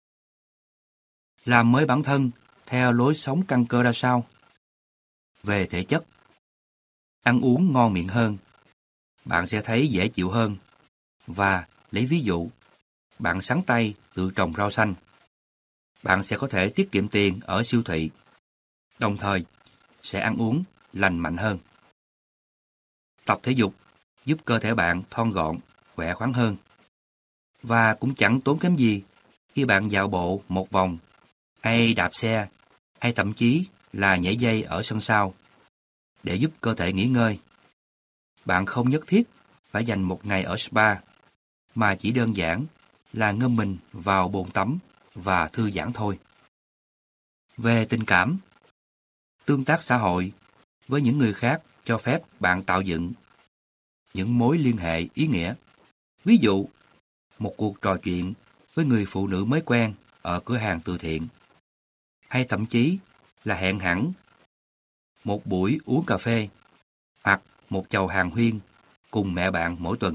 Làm mới bản thân theo lối sống căn cơ ra sao? Về thể chất, ăn uống ngon miệng hơn, bạn sẽ thấy dễ chịu hơn. Và lấy ví dụ, bạn sắn tay tự trồng rau xanh, bạn sẽ có thể tiết kiệm tiền ở siêu thị, đồng thời sẽ ăn uống lành mạnh hơn. Tập thể dục giúp cơ thể bạn thon gọn, khỏe khoắn hơn. Và cũng chẳng tốn kém gì khi bạn dạo bộ một vòng, hay đạp xe, hay thậm chí là nhảy dây ở sân sau, để giúp cơ thể nghỉ ngơi. Bạn không nhất thiết phải dành một ngày ở spa, mà chỉ đơn giản là ngâm mình vào bồn tắm và thư giãn thôi. Về tình cảm, tương tác xã hội với những người khác cho phép bạn tạo dựng những mối liên hệ ý nghĩa. Ví dụ, một cuộc trò chuyện với người phụ nữ mới quen ở cửa hàng từ thiện, hay thậm chí là hẹn hẳn một buổi uống cà phê hoặc một chầu hàn huyên cùng mẹ bạn mỗi tuần.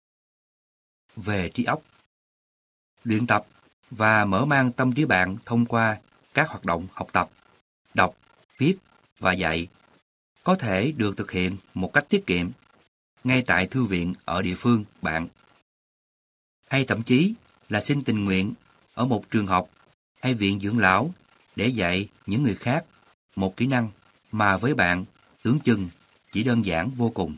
Về trí óc, luyện tập và mở mang tâm trí bạn thông qua các hoạt động học tập, đọc, viết và dạy có thể được thực hiện một cách tiết kiệm ngay tại thư viện ở địa phương bạn, hay thậm chí là xin tình nguyện ở một trường học hay viện dưỡng lão để dạy những người khác một kỹ năng mà với bạn tưởng chừng chỉ đơn giản vô cùng.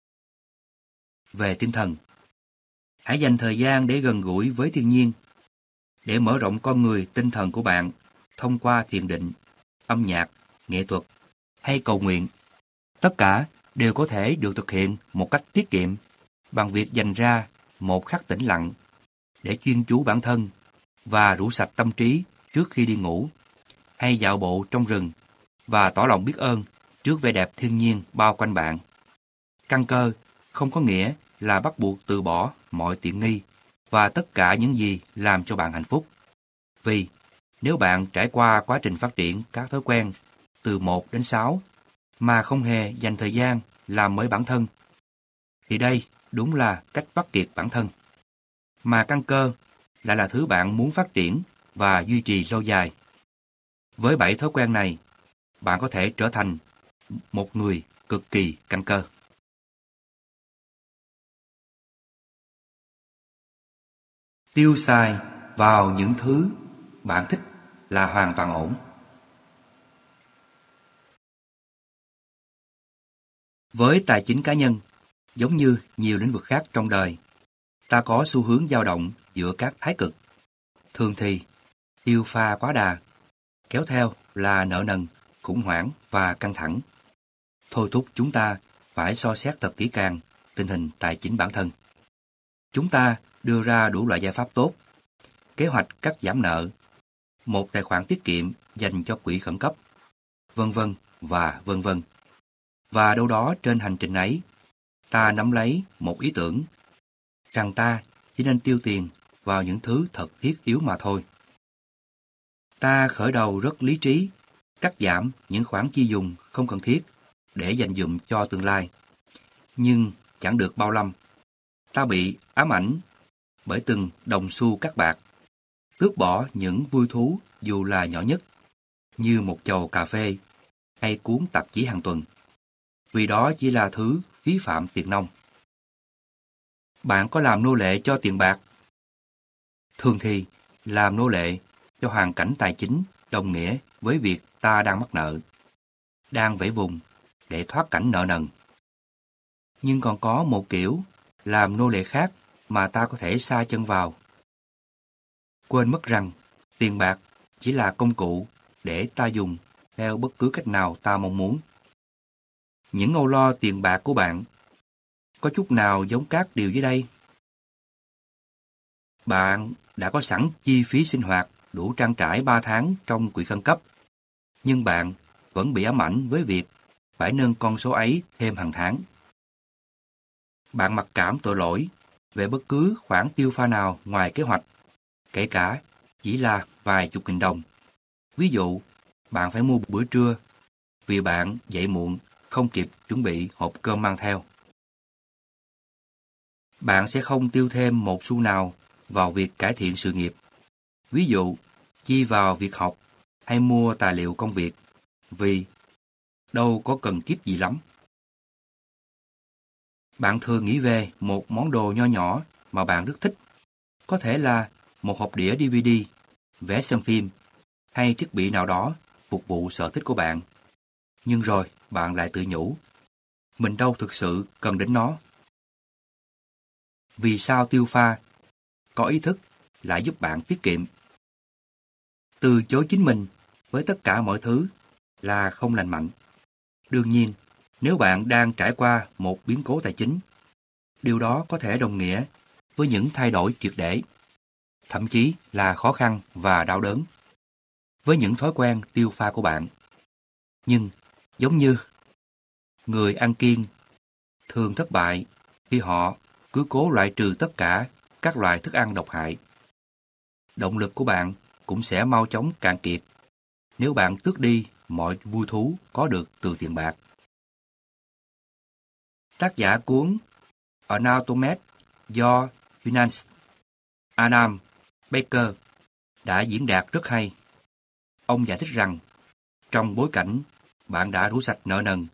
Về tinh thần, hãy dành thời gian để gần gũi với thiên nhiên, để mở rộng con người tinh thần của bạn thông qua thiền định, âm nhạc, nghệ thuật hay cầu nguyện. Tất cả đều có thể được thực hiện một cách tiết kiệm bằng việc dành ra một khắc tĩnh lặng để chuyên chú bản thân và rũ sạch tâm trí trước khi đi ngủ, hay dạo bộ trong rừng và tỏ lòng biết ơn trước vẻ đẹp thiên nhiên bao quanh bạn. Căn cơ không có nghĩa là bắt buộc từ bỏ mọi tiện nghi và tất cả những gì làm cho bạn hạnh phúc. Vì nếu bạn trải qua quá trình phát triển các thói quen từ 1 đến 6 mà không hề dành thời gian làm mới bản thân, thì đây đúng là cách vắt kiệt bản thân. Mà căn cơ lại là thứ bạn muốn phát triển và duy trì lâu dài. Với 7 thói quen này, bạn có thể trở thành một người cực kỳ căn cơ. Tiêu xài vào những thứ bạn thích là hoàn toàn ổn. Với tài chính cá nhân, giống như nhiều lĩnh vực khác trong đời, ta có xu hướng dao động giữa các thái cực. Thường thì, tiêu pha quá đà, kéo theo là nợ nần, khủng hoảng và căng thẳng. Thôi thúc chúng ta phải so xét thật kỹ càng tình hình tài chính bản thân. Chúng ta đưa ra đủ loại giải pháp tốt, kế hoạch cắt giảm nợ, một tài khoản tiết kiệm dành cho quỹ khẩn cấp, vân vân và vân vân. Và đâu đó trên hành trình ấy, ta nắm lấy một ý tưởng rằng ta chỉ nên tiêu tiền vào những thứ thật thiết yếu mà thôi. Ta khởi đầu rất lý trí, cắt giảm những khoản chi dùng không cần thiết để dành dụm cho tương lai. Nhưng chẳng được bao lâu, ta bị ám ảnh bởi từng đồng xu cắt bạc, tước bỏ những vui thú dù là nhỏ nhất, như một chầu cà phê hay cuốn tạp chí hàng tuần, vì đó chỉ là thứ phí phạm tiền nong. Bạn có làm nô lệ cho tiền bạc? Thường thì, làm nô lệ cho hoàn cảnh tài chính đồng nghĩa với việc ta đang mắc nợ, đang vẫy vùng để thoát cảnh nợ nần. Nhưng còn có một kiểu làm nô lệ khác mà ta có thể sa chân vào. Quên mất rằng tiền bạc chỉ là công cụ để ta dùng theo bất cứ cách nào ta mong muốn. Những âu lo tiền bạc của bạn có chút nào giống các điều dưới đây? Bạn đã có sẵn chi phí sinh hoạt đủ trang trải 3 tháng trong quỹ khẩn cấp, nhưng bạn vẫn bị ám ảnh với việc phải nâng con số ấy thêm hàng tháng. Bạn mặc cảm tội lỗi về bất cứ khoản tiêu pha nào ngoài kế hoạch, kể cả chỉ là vài chục nghìn đồng. Ví dụ, bạn phải mua bữa trưa vì bạn dậy muộn không kịp chuẩn bị hộp cơm mang theo. Bạn sẽ không tiêu thêm một xu nào vào việc cải thiện sự nghiệp. Ví dụ, chi vào việc học hay mua tài liệu công việc, vì đâu có cần kiếp gì lắm. Bạn thường nghĩ về một món đồ nho nhỏ mà bạn rất thích. Có thể là một hộp đĩa DVD, vé xem phim hay thiết bị nào đó phục vụ sở thích của bạn. Nhưng rồi bạn lại tự nhủ, mình đâu thực sự cần đến nó. Vì sao tiêu pha có ý thức lại giúp bạn tiết kiệm? Từ chối chính mình với tất cả mọi thứ là không lành mạnh. Đương nhiên, nếu bạn đang trải qua một biến cố tài chính, điều đó có thể đồng nghĩa với những thay đổi triệt để, thậm chí là khó khăn và đau đớn với những thói quen tiêu pha của bạn. Nhưng, giống như người ăn kiêng thường thất bại khi họ cứ cố loại trừ tất cả các loại thức ăn độc hại, động lực của bạn cũng sẽ mau chóng cạn kiệt nếu bạn tước đi mọi vui thú có được từ tiền bạc. Tác giả cuốn Anatomy do Finance, Adam Baker, đã diễn đạt rất hay. Ông giải thích rằng, trong bối cảnh bạn đã rũ sạch nợ nần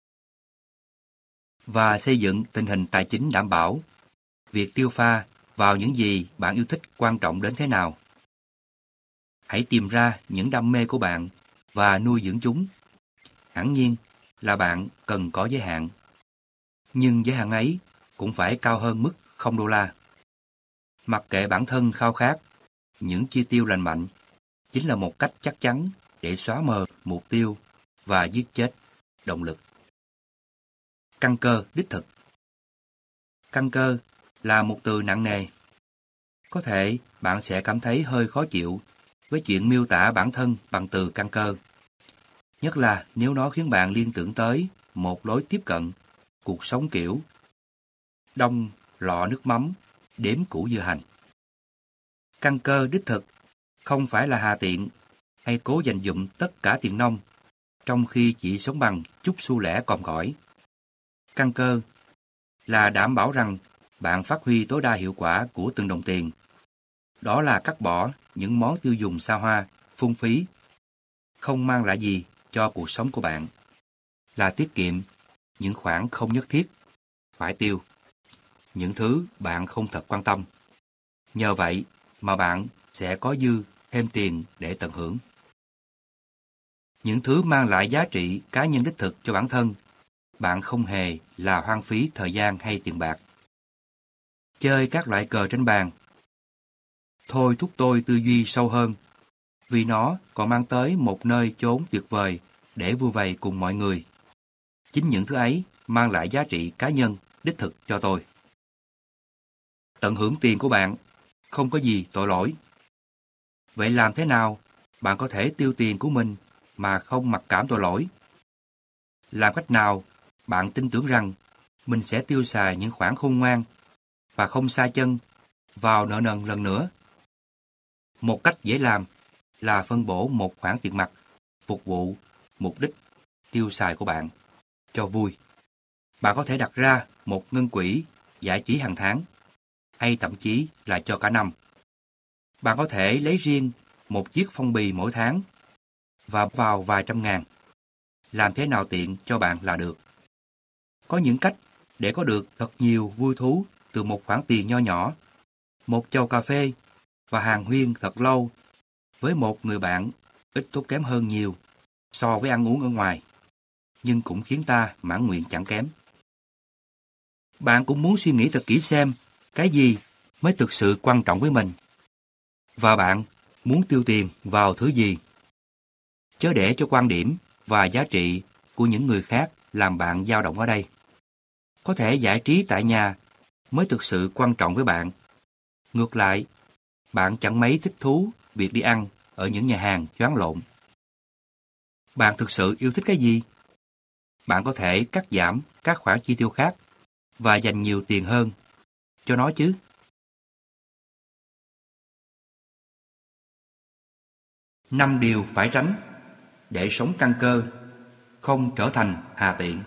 và xây dựng tình hình tài chính đảm bảo, việc tiêu pha vào những gì bạn yêu thích quan trọng đến thế nào. Hãy tìm ra những đam mê của bạn và nuôi dưỡng chúng. Hẳn nhiên là bạn cần có giới hạn, nhưng giới hạn ấy cũng phải cao hơn mức $0. Mặc kệ bản thân khao khát, những chi tiêu lành mạnh chính là một cách chắc chắn để xóa mờ mục tiêu và giết chết động lực. Căn cơ đích thực. Căn cơ là một từ nặng nề. Có thể bạn sẽ cảm thấy hơi khó chịu với chuyện miêu tả bản thân bằng từ căn cơ, nhất là nếu nó khiến bạn liên tưởng tới một lối tiếp cận cuộc sống kiểu đông lọ nước mắm, đếm củ dưa hành. Căn cơ đích thực không phải là hà tiện hay cố dành dụm tất cả tiền nong trong khi chỉ sống bằng chút xu lẻ còm cõi. Căn cơ là đảm bảo rằng bạn phát huy tối đa hiệu quả của từng đồng tiền. Đó là cắt bỏ những món tiêu dùng xa hoa, phung phí, không mang lại gì cho cuộc sống của bạn. Là tiết kiệm những khoản không nhất thiết, phải tiêu, những thứ bạn không thật quan tâm. Nhờ vậy mà bạn sẽ có dư thêm tiền để tận hưởng. Những thứ mang lại giá trị cá nhân đích thực cho bản thân, bạn không hề là hoang phí thời gian hay tiền bạc. Chơi các loại cờ trên bàn thôi thúc tôi tư duy sâu hơn, vì nó còn mang tới một nơi chốn tuyệt vời để vui vầy cùng mọi người. Chính những thứ ấy mang lại giá trị cá nhân đích thực cho tôi. Tận hưởng tiền của bạn, không có gì tội lỗi. Vậy làm thế nào bạn có thể tiêu tiền của mình mà không mặc cảm tội lỗi? Làm cách nào bạn tin tưởng rằng mình sẽ tiêu xài những khoản khôn ngoan và không sa chân vào nợ nần lần nữa? Một cách dễ làm là phân bổ một khoản tiền mặt phục vụ mục đích tiêu xài của bạn cho vui. Bạn có thể đặt ra một ngân quỹ giải trí hàng tháng hay thậm chí là cho cả năm. Bạn có thể lấy riêng một chiếc phong bì mỗi tháng và vào vài trăm ngàn. Làm thế nào tiện cho bạn là được. Có những cách để có được thật nhiều vui thú từ một khoản tiền nho nhỏ. Một chầu cà phê và hàng huyên thật lâu với một người bạn ít tốn kém hơn nhiều so với ăn uống ở ngoài, nhưng cũng khiến ta mãn nguyện chẳng kém. Bạn cũng muốn suy nghĩ thật kỹ xem cái gì mới thực sự quan trọng với mình và bạn muốn tiêu tiền vào thứ gì. Chớ để cho quan điểm và giá trị của những người khác làm bạn dao động ở đây. Có thể giải trí tại nhà mới thực sự quan trọng với bạn. Ngược lại, bạn chẳng mấy thích thú việc đi ăn ở những nhà hàng choáng lộn. Bạn thực sự yêu thích cái gì? Bạn có thể cắt giảm các khoản chi tiêu khác và dành nhiều tiền hơn cho nó chứ. 5 điều phải tránh để sống căn cơ, không trở thành hà tiện.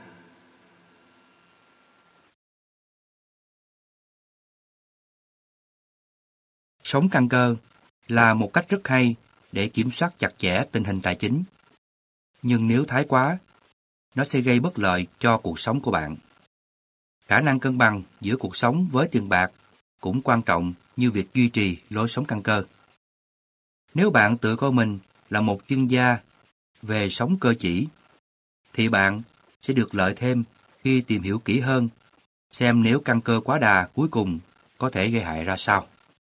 Sống căn cơ là một cách rất hay để kiểm soát chặt chẽ tình hình tài chính. Nhưng nếu thái quá, nó sẽ gây bất lợi cho cuộc sống của bạn. Khả năng cân bằng giữa cuộc sống với tiền bạc cũng quan trọng như việc duy trì lối sống căn cơ. Nếu bạn tự coi mình là một chuyên gia về sống cơ chỉ, thì bạn sẽ được lợi thêm khi tìm hiểu kỹ hơn xem nếu căn cơ quá đà cuối cùng có thể gây hại ra sao.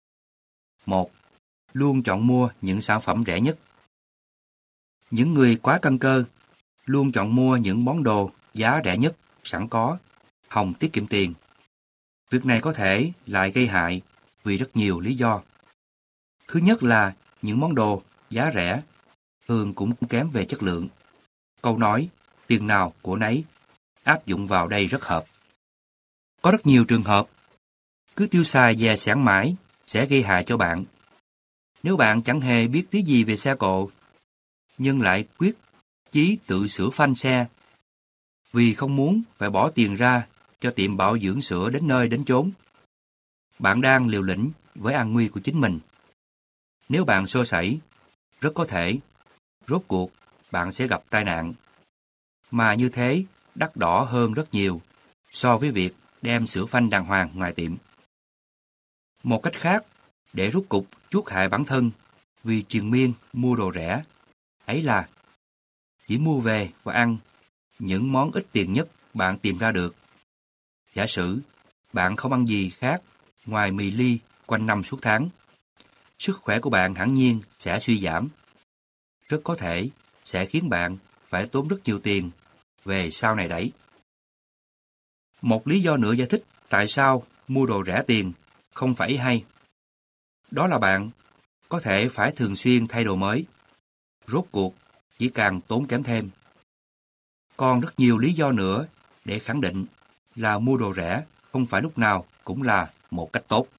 1. Luôn chọn mua những sản phẩm rẻ nhất. Những người quá căn cơ luôn chọn mua những món đồ giá rẻ nhất sẵn có, hòng tiết kiệm tiền. Việc này có thể lại gây hại vì rất nhiều lý do. Thứ nhất là những món đồ giá rẻ thường cũng kém về chất lượng. Câu nói tiền nào của nấy áp dụng vào đây rất hợp. Có rất nhiều trường hợp cứ tiêu xài dè sẻn mãi sẽ gây hại cho bạn. Nếu bạn chẳng hề biết tí gì về xe cộ, nhưng lại quyết chí tự sửa phanh xe vì không muốn phải bỏ tiền ra cho tiệm bảo dưỡng sửa đến nơi đến chốn, bạn đang liều lĩnh với an nguy của chính mình. Nếu bạn xô xẩy, rất có thể rốt cuộc bạn sẽ gặp tai nạn, mà như thế đắt đỏ hơn rất nhiều so với việc đem sửa phanh đàng hoàng ngoài tiệm. Một cách khác để rút cục chuốc hại bản thân vì triền miên mua đồ rẻ ấy là chỉ mua về và ăn những món ít tiền nhất bạn tìm ra được. Giả sử bạn không ăn gì khác ngoài mì ly quanh năm suốt tháng, sức khỏe của bạn hẳn nhiên sẽ suy giảm. Rất có thể sẽ khiến bạn phải tốn rất nhiều tiền về sau này đấy. Một lý do nữa giải thích tại sao mua đồ rẻ tiền không phải hay. Đó là bạn có thể phải thường xuyên thay đồ mới. Rốt cuộc chỉ càng tốn kém thêm. Còn rất nhiều lý do nữa để khẳng định là mua đồ rẻ không phải lúc nào cũng là một cách tốt.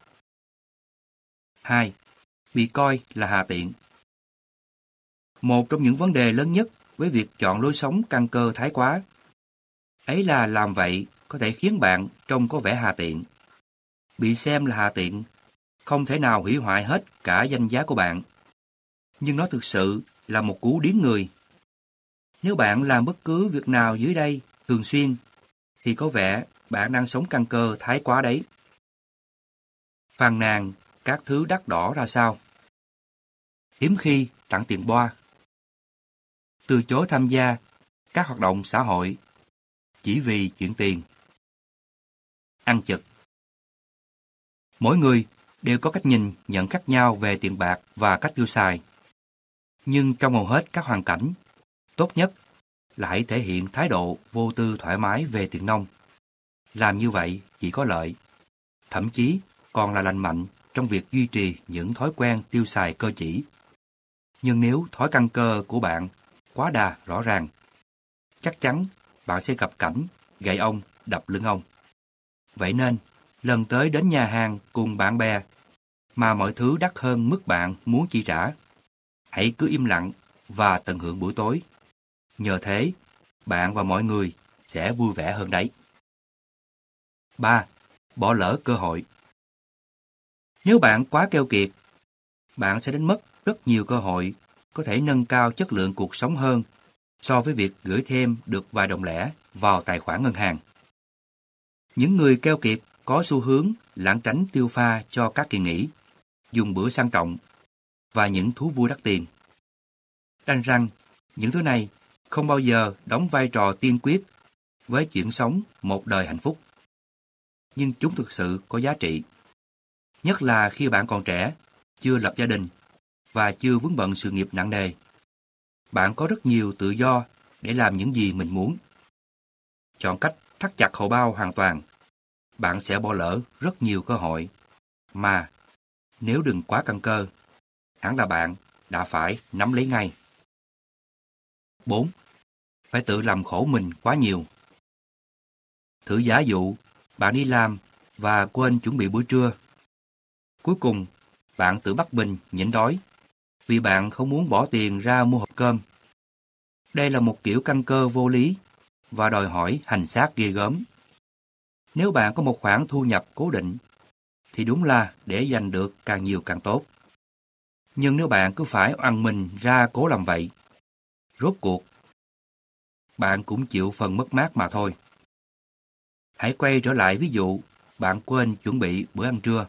2. Bị coi là hà tiện. Một trong những vấn đề lớn nhất với việc chọn lối sống căn cơ thái quá ấy là làm vậy có thể khiến bạn trông có vẻ hà tiện. Bị xem là hà tiện không thể nào hủy hoại hết cả danh giá của bạn, nhưng nó thực sự là một cú điếng người. Nếu bạn làm bất cứ việc nào dưới đây thường xuyên thì có vẻ bạn đang sống căn cơ thái quá đấy. Phàn nàn các thứ đắt đỏ ra sao. Hiếm khi tặng tiền boa. Từ chối tham gia các hoạt động xã hội chỉ vì chuyện tiền. Ăn chực. Mỗi người đều có cách nhìn nhận khác nhau về tiền bạc và cách tiêu xài. Nhưng trong hầu hết các hoàn cảnh, tốt nhất là hãy thể hiện thái độ vô tư thoải mái về tiền nong. Làm như vậy chỉ có lợi. Thậm chí còn là lành mạnh trong việc duy trì những thói quen tiêu xài cơ chỉ. Nhưng nếu thói căn cơ của bạn quá đà rõ ràng, chắc chắn bạn sẽ gặp cảnh gậy ông đập lưng ông. Vậy nên, lần tới đến nhà hàng cùng bạn bè mà mọi thứ đắt hơn mức bạn muốn chi trả, hãy cứ im lặng và tận hưởng buổi tối. Nhờ thế, bạn và mọi người sẽ vui vẻ hơn đấy. 3. Bỏ lỡ cơ hội. Nếu bạn quá keo kiệt, bạn sẽ đánh mất rất nhiều cơ hội có thể nâng cao chất lượng cuộc sống hơn so với việc gửi thêm được vài đồng lẻ vào tài khoản ngân hàng. Những người keo kiệt có xu hướng lảng tránh tiêu pha cho các kỳ nghỉ, dùng bữa sang trọng và những thú vui đắt tiền. Đành rằng, những thứ này không bao giờ đóng vai trò tiên quyết với chuyện sống một đời hạnh phúc. Nhưng chúng thực sự có giá trị. Nhất là khi bạn còn trẻ, chưa lập gia đình và chưa vướng bận sự nghiệp nặng nề. Bạn có rất nhiều tự do để làm những gì mình muốn. Chọn cách thắt chặt hầu bao hoàn toàn, bạn sẽ bỏ lỡ rất nhiều cơ hội mà nếu đừng quá căn cơ, hẳn là bạn đã phải nắm lấy ngay. 4. Phải tự làm khổ mình quá nhiều. Thử giả dụ, bạn đi làm và quên chuẩn bị bữa trưa. Cuối cùng, bạn tự bắt mình nhịn đói vì bạn không muốn bỏ tiền ra mua hộp cơm. Đây là một kiểu căn cơ vô lý và đòi hỏi hành xác ghê gớm. Nếu bạn có một khoản thu nhập cố định, thì đúng là để dành được càng nhiều càng tốt. Nhưng nếu bạn cứ phải oằn mình ra cố làm vậy, rốt cuộc, bạn cũng chịu phần mất mát mà thôi. Hãy quay trở lại ví dụ bạn quên chuẩn bị bữa ăn trưa.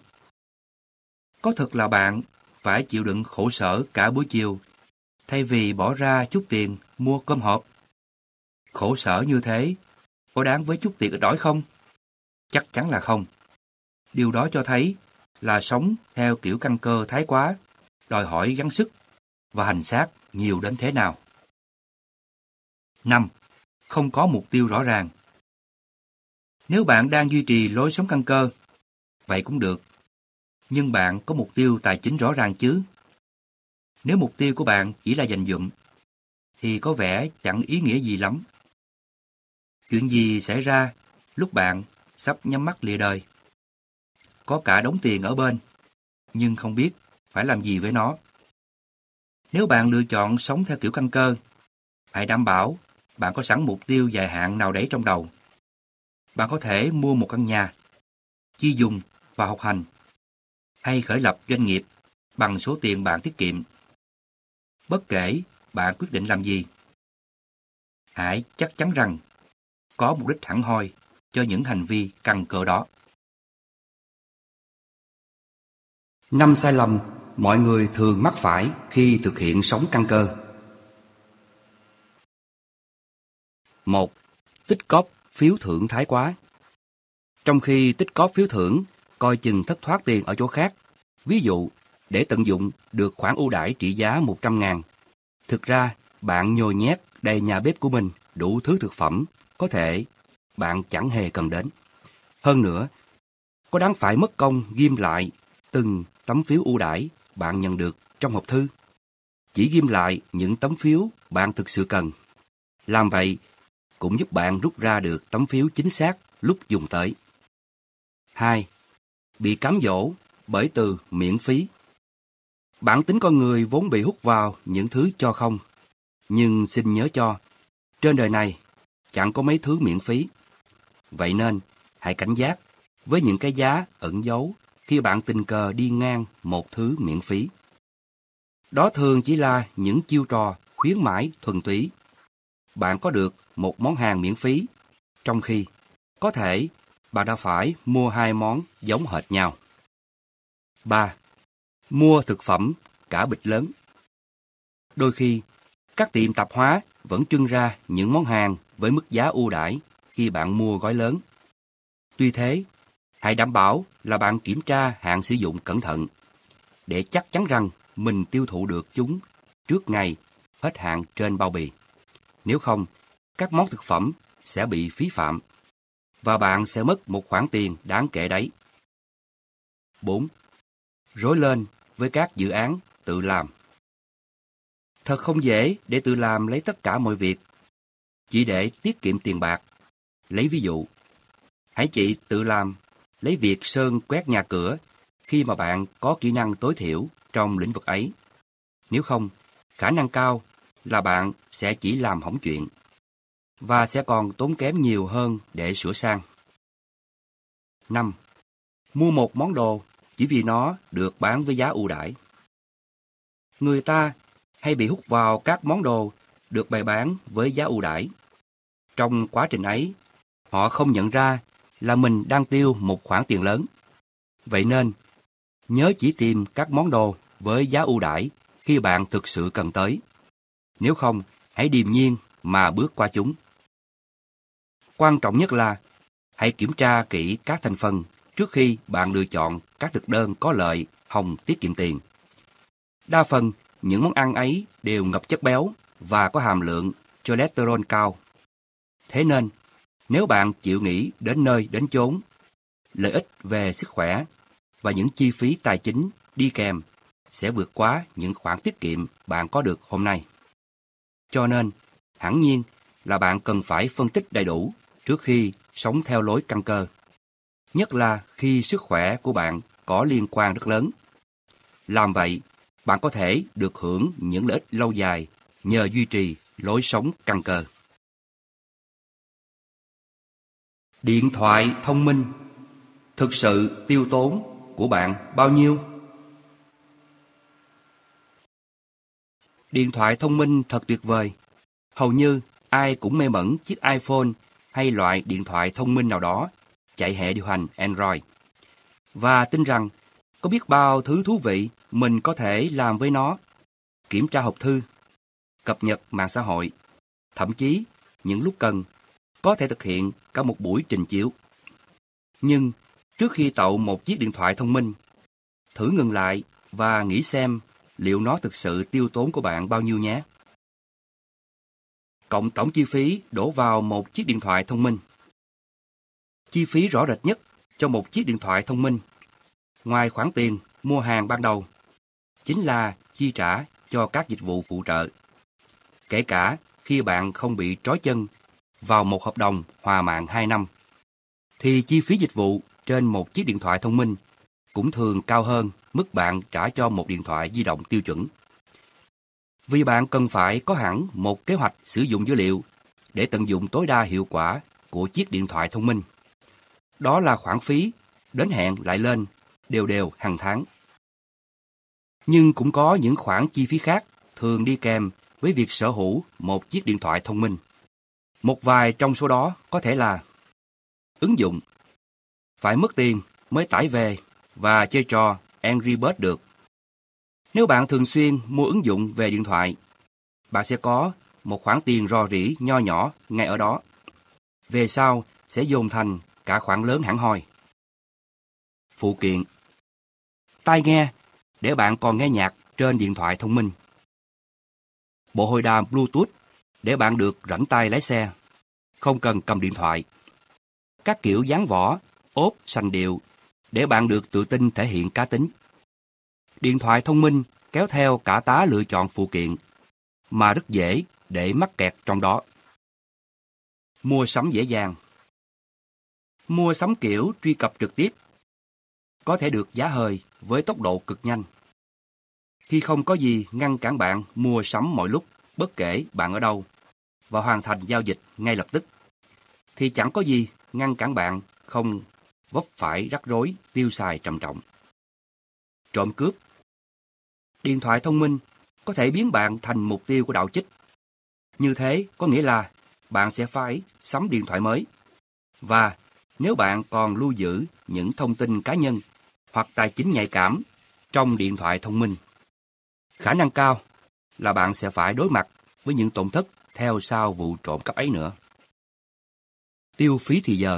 Có thật là bạn phải chịu đựng khổ sở cả buổi chiều thay vì bỏ ra chút tiền mua cơm hộp? Khổ sở như thế có đáng với chút tiền ít ỏi không? Chắc chắn là không. Điều đó cho thấy là sống theo kiểu căn cơ thái quá, đòi hỏi gắng sức và hành xác nhiều đến thế nào. 5. Không có mục tiêu rõ ràng. Nếu bạn đang duy trì lối sống căn cơ, vậy cũng được. Nhưng bạn có mục tiêu tài chính rõ ràng chứ? Nếu mục tiêu của bạn chỉ là dành dụm, thì có vẻ chẳng ý nghĩa gì lắm. Chuyện gì xảy ra lúc bạn sắp nhắm mắt lìa đời? Có cả đống tiền ở bên, nhưng không biết phải làm gì với nó. Nếu bạn lựa chọn sống theo kiểu căn cơ, hãy đảm bảo bạn có sẵn mục tiêu dài hạn nào đấy trong đầu. Bạn có thể mua một căn nhà, chi dùng và học hành, hay khởi lập doanh nghiệp bằng số tiền bạn tiết kiệm. Bất kể bạn quyết định làm gì, hãy chắc chắn rằng có mục đích hẳn hoi cho những hành vi căn cơ đó. 5 sai lầm mọi người thường mắc phải khi thực hiện sống căn cơ. 1. Tích cóp phiếu thưởng thái quá. Trong khi tích cóp phiếu thưởng, coi chừng thất thoát tiền ở chỗ khác. Ví dụ, để tận dụng được khoản ưu đãi trị giá 100.000. Thực ra, bạn nhồi nhét đầy nhà bếp của mình đủ thứ thực phẩm có thể bạn chẳng hề cần đến. Hơn nữa, có đáng phải mất công ghim lại từng tấm phiếu ưu đãi bạn nhận được trong hộp thư? Chỉ ghim lại những tấm phiếu bạn thực sự cần. Làm vậy cũng giúp bạn rút ra được tấm phiếu chính xác lúc dùng tới. 2. Bị cám dỗ bởi từ miễn phí. Bản tính con người vốn bị hút vào những thứ cho không. Nhưng xin nhớ cho, trên đời này chẳng có mấy thứ miễn phí. Vậy nên, hãy cảnh giác với những cái giá ẩn giấu khi bạn tình cờ đi ngang một thứ miễn phí. Đó thường chỉ là những chiêu trò khuyến mãi thuần túy. Bạn có được một món hàng miễn phí, trong khi có thể bạn đã phải mua 2 món giống hệt nhau. 3. Mua thực phẩm cả bịch lớn. Đôi khi, các tiệm tạp hóa vẫn trưng ra những món hàng với mức giá ưu đãi khi bạn mua gói lớn. Tuy thế, hãy đảm bảo là bạn kiểm tra hạn sử dụng cẩn thận để chắc chắn rằng mình tiêu thụ được chúng trước ngày hết hạn trên bao bì. Nếu không, các món thực phẩm sẽ bị phí phạm và bạn sẽ mất một khoản tiền đáng kể đấy. 4. Rối lên với các dự án tự làm. Thật không dễ để tự làm lấy tất cả mọi việc, chỉ để tiết kiệm tiền bạc. Lấy ví dụ, hãy chỉ tự làm lấy việc sơn quét nhà cửa khi mà bạn có kỹ năng tối thiểu trong lĩnh vực ấy. Nếu không, khả năng cao là bạn sẽ chỉ làm hỏng chuyện và sẽ còn tốn kém nhiều hơn để sửa sang. 5. Mua một món đồ chỉ vì nó được bán với giá ưu đãi. Người ta hay bị hút vào các món đồ được bày bán với giá ưu đãi. Trong quá trình ấy, họ không nhận ra là mình đang tiêu một khoản tiền lớn. Vậy nên, nhớ chỉ tìm các món đồ với giá ưu đãi khi bạn thực sự cần tới. Nếu không, hãy điềm nhiên mà bước qua chúng. Quan trọng nhất là hãy kiểm tra kỹ các thành phần trước khi bạn lựa chọn các thực đơn có lợi hòng tiết kiệm tiền. Đa phần, những món ăn ấy đều ngập chất béo và có hàm lượng cholesterol cao. Thế nên, nếu bạn chịu nghĩ đến nơi đến chốn, lợi ích về sức khỏe và những chi phí tài chính đi kèm sẽ vượt quá những khoản tiết kiệm bạn có được hôm nay. Cho nên, hẳn nhiên là bạn cần phải phân tích đầy đủ trước khi sống theo lối căn cơ. Nhất là khi sức khỏe của bạn có liên quan rất lớn. Làm vậy, bạn có thể được hưởng những lợi ích lâu dài nhờ duy trì lối sống căn cơ. Điện thoại thông minh thực sự tiêu tốn của bạn bao nhiêu? Điện thoại thông minh thật tuyệt vời. Hầu như ai cũng mê mẩn chiếc iPhone hay loại điện thoại thông minh nào đó chạy hệ điều hành Android. Và tin rằng có biết bao thứ thú vị mình có thể làm với nó. Kiểm tra hộp thư, cập nhật mạng xã hội, thậm chí những lúc cần có thể thực hiện cả một buổi trình chiếu. Nhưng trước khi tậu một chiếc điện thoại thông minh, thử ngừng lại và nghĩ xem liệu nó thực sự tiêu tốn của bạn bao nhiêu nhé. Cộng tổng chi phí đổ vào một chiếc điện thoại thông minh. Chi phí rõ rệt nhất cho một chiếc điện thoại thông minh, ngoài khoản tiền mua hàng ban đầu, chính là chi trả cho các dịch vụ phụ trợ. Kể cả khi bạn không bị trói chân vào một hợp đồng hòa mạng 2 năm, thì chi phí dịch vụ trên một chiếc điện thoại thông minh cũng thường cao hơn mức bạn trả cho một điện thoại di động tiêu chuẩn. Vì bạn cần phải có hẳn một kế hoạch sử dụng dữ liệu để tận dụng tối đa hiệu quả của chiếc điện thoại thông minh. Đó là khoản phí đến hẹn lại lên đều đều hàng tháng. Nhưng cũng có những khoản chi phí khác thường đi kèm với việc sở hữu một chiếc điện thoại thông minh. Một vài trong số đó có thể là ứng dụng. Phải mất tiền mới tải về và chơi trò Angry Birds được. Nếu bạn thường xuyên mua ứng dụng về điện thoại, bạn sẽ có một khoản tiền rò rỉ nho nhỏ ngay ở đó. Về sau sẽ dồn thành cả khoản lớn hẳn hoi. Phụ kiện. Tai nghe để bạn còn nghe nhạc trên điện thoại thông minh. Bộ hồi đàm Bluetooth để bạn được rảnh tay lái xe, không cần cầm điện thoại. Các kiểu dán vỏ, ốp, sành điệu để bạn được tự tin thể hiện cá tính. Điện thoại thông minh kéo theo cả tá lựa chọn phụ kiện mà rất dễ để mắc kẹt trong đó. Mua sắm dễ dàng. Mua sắm kiểu truy cập trực tiếp có thể được giá hời với tốc độ cực nhanh. Khi không có gì ngăn cản bạn mua sắm mọi lúc, bất kể bạn ở đâu, và hoàn thành giao dịch ngay lập tức, thì chẳng có gì ngăn cản bạn không vấp phải rắc rối tiêu xài trầm trọng. Trộm cướp. Điện thoại thông minh có thể biến bạn thành mục tiêu của đạo chích. Như thế có nghĩa là bạn sẽ phải sắm điện thoại mới. Và nếu bạn còn lưu giữ những thông tin cá nhân hoặc tài chính nhạy cảm trong điện thoại thông minh, khả năng cao là bạn sẽ phải đối mặt với những tổn thất theo sau vụ trộm cắp ấy nữa. Tiêu phí thì giờ.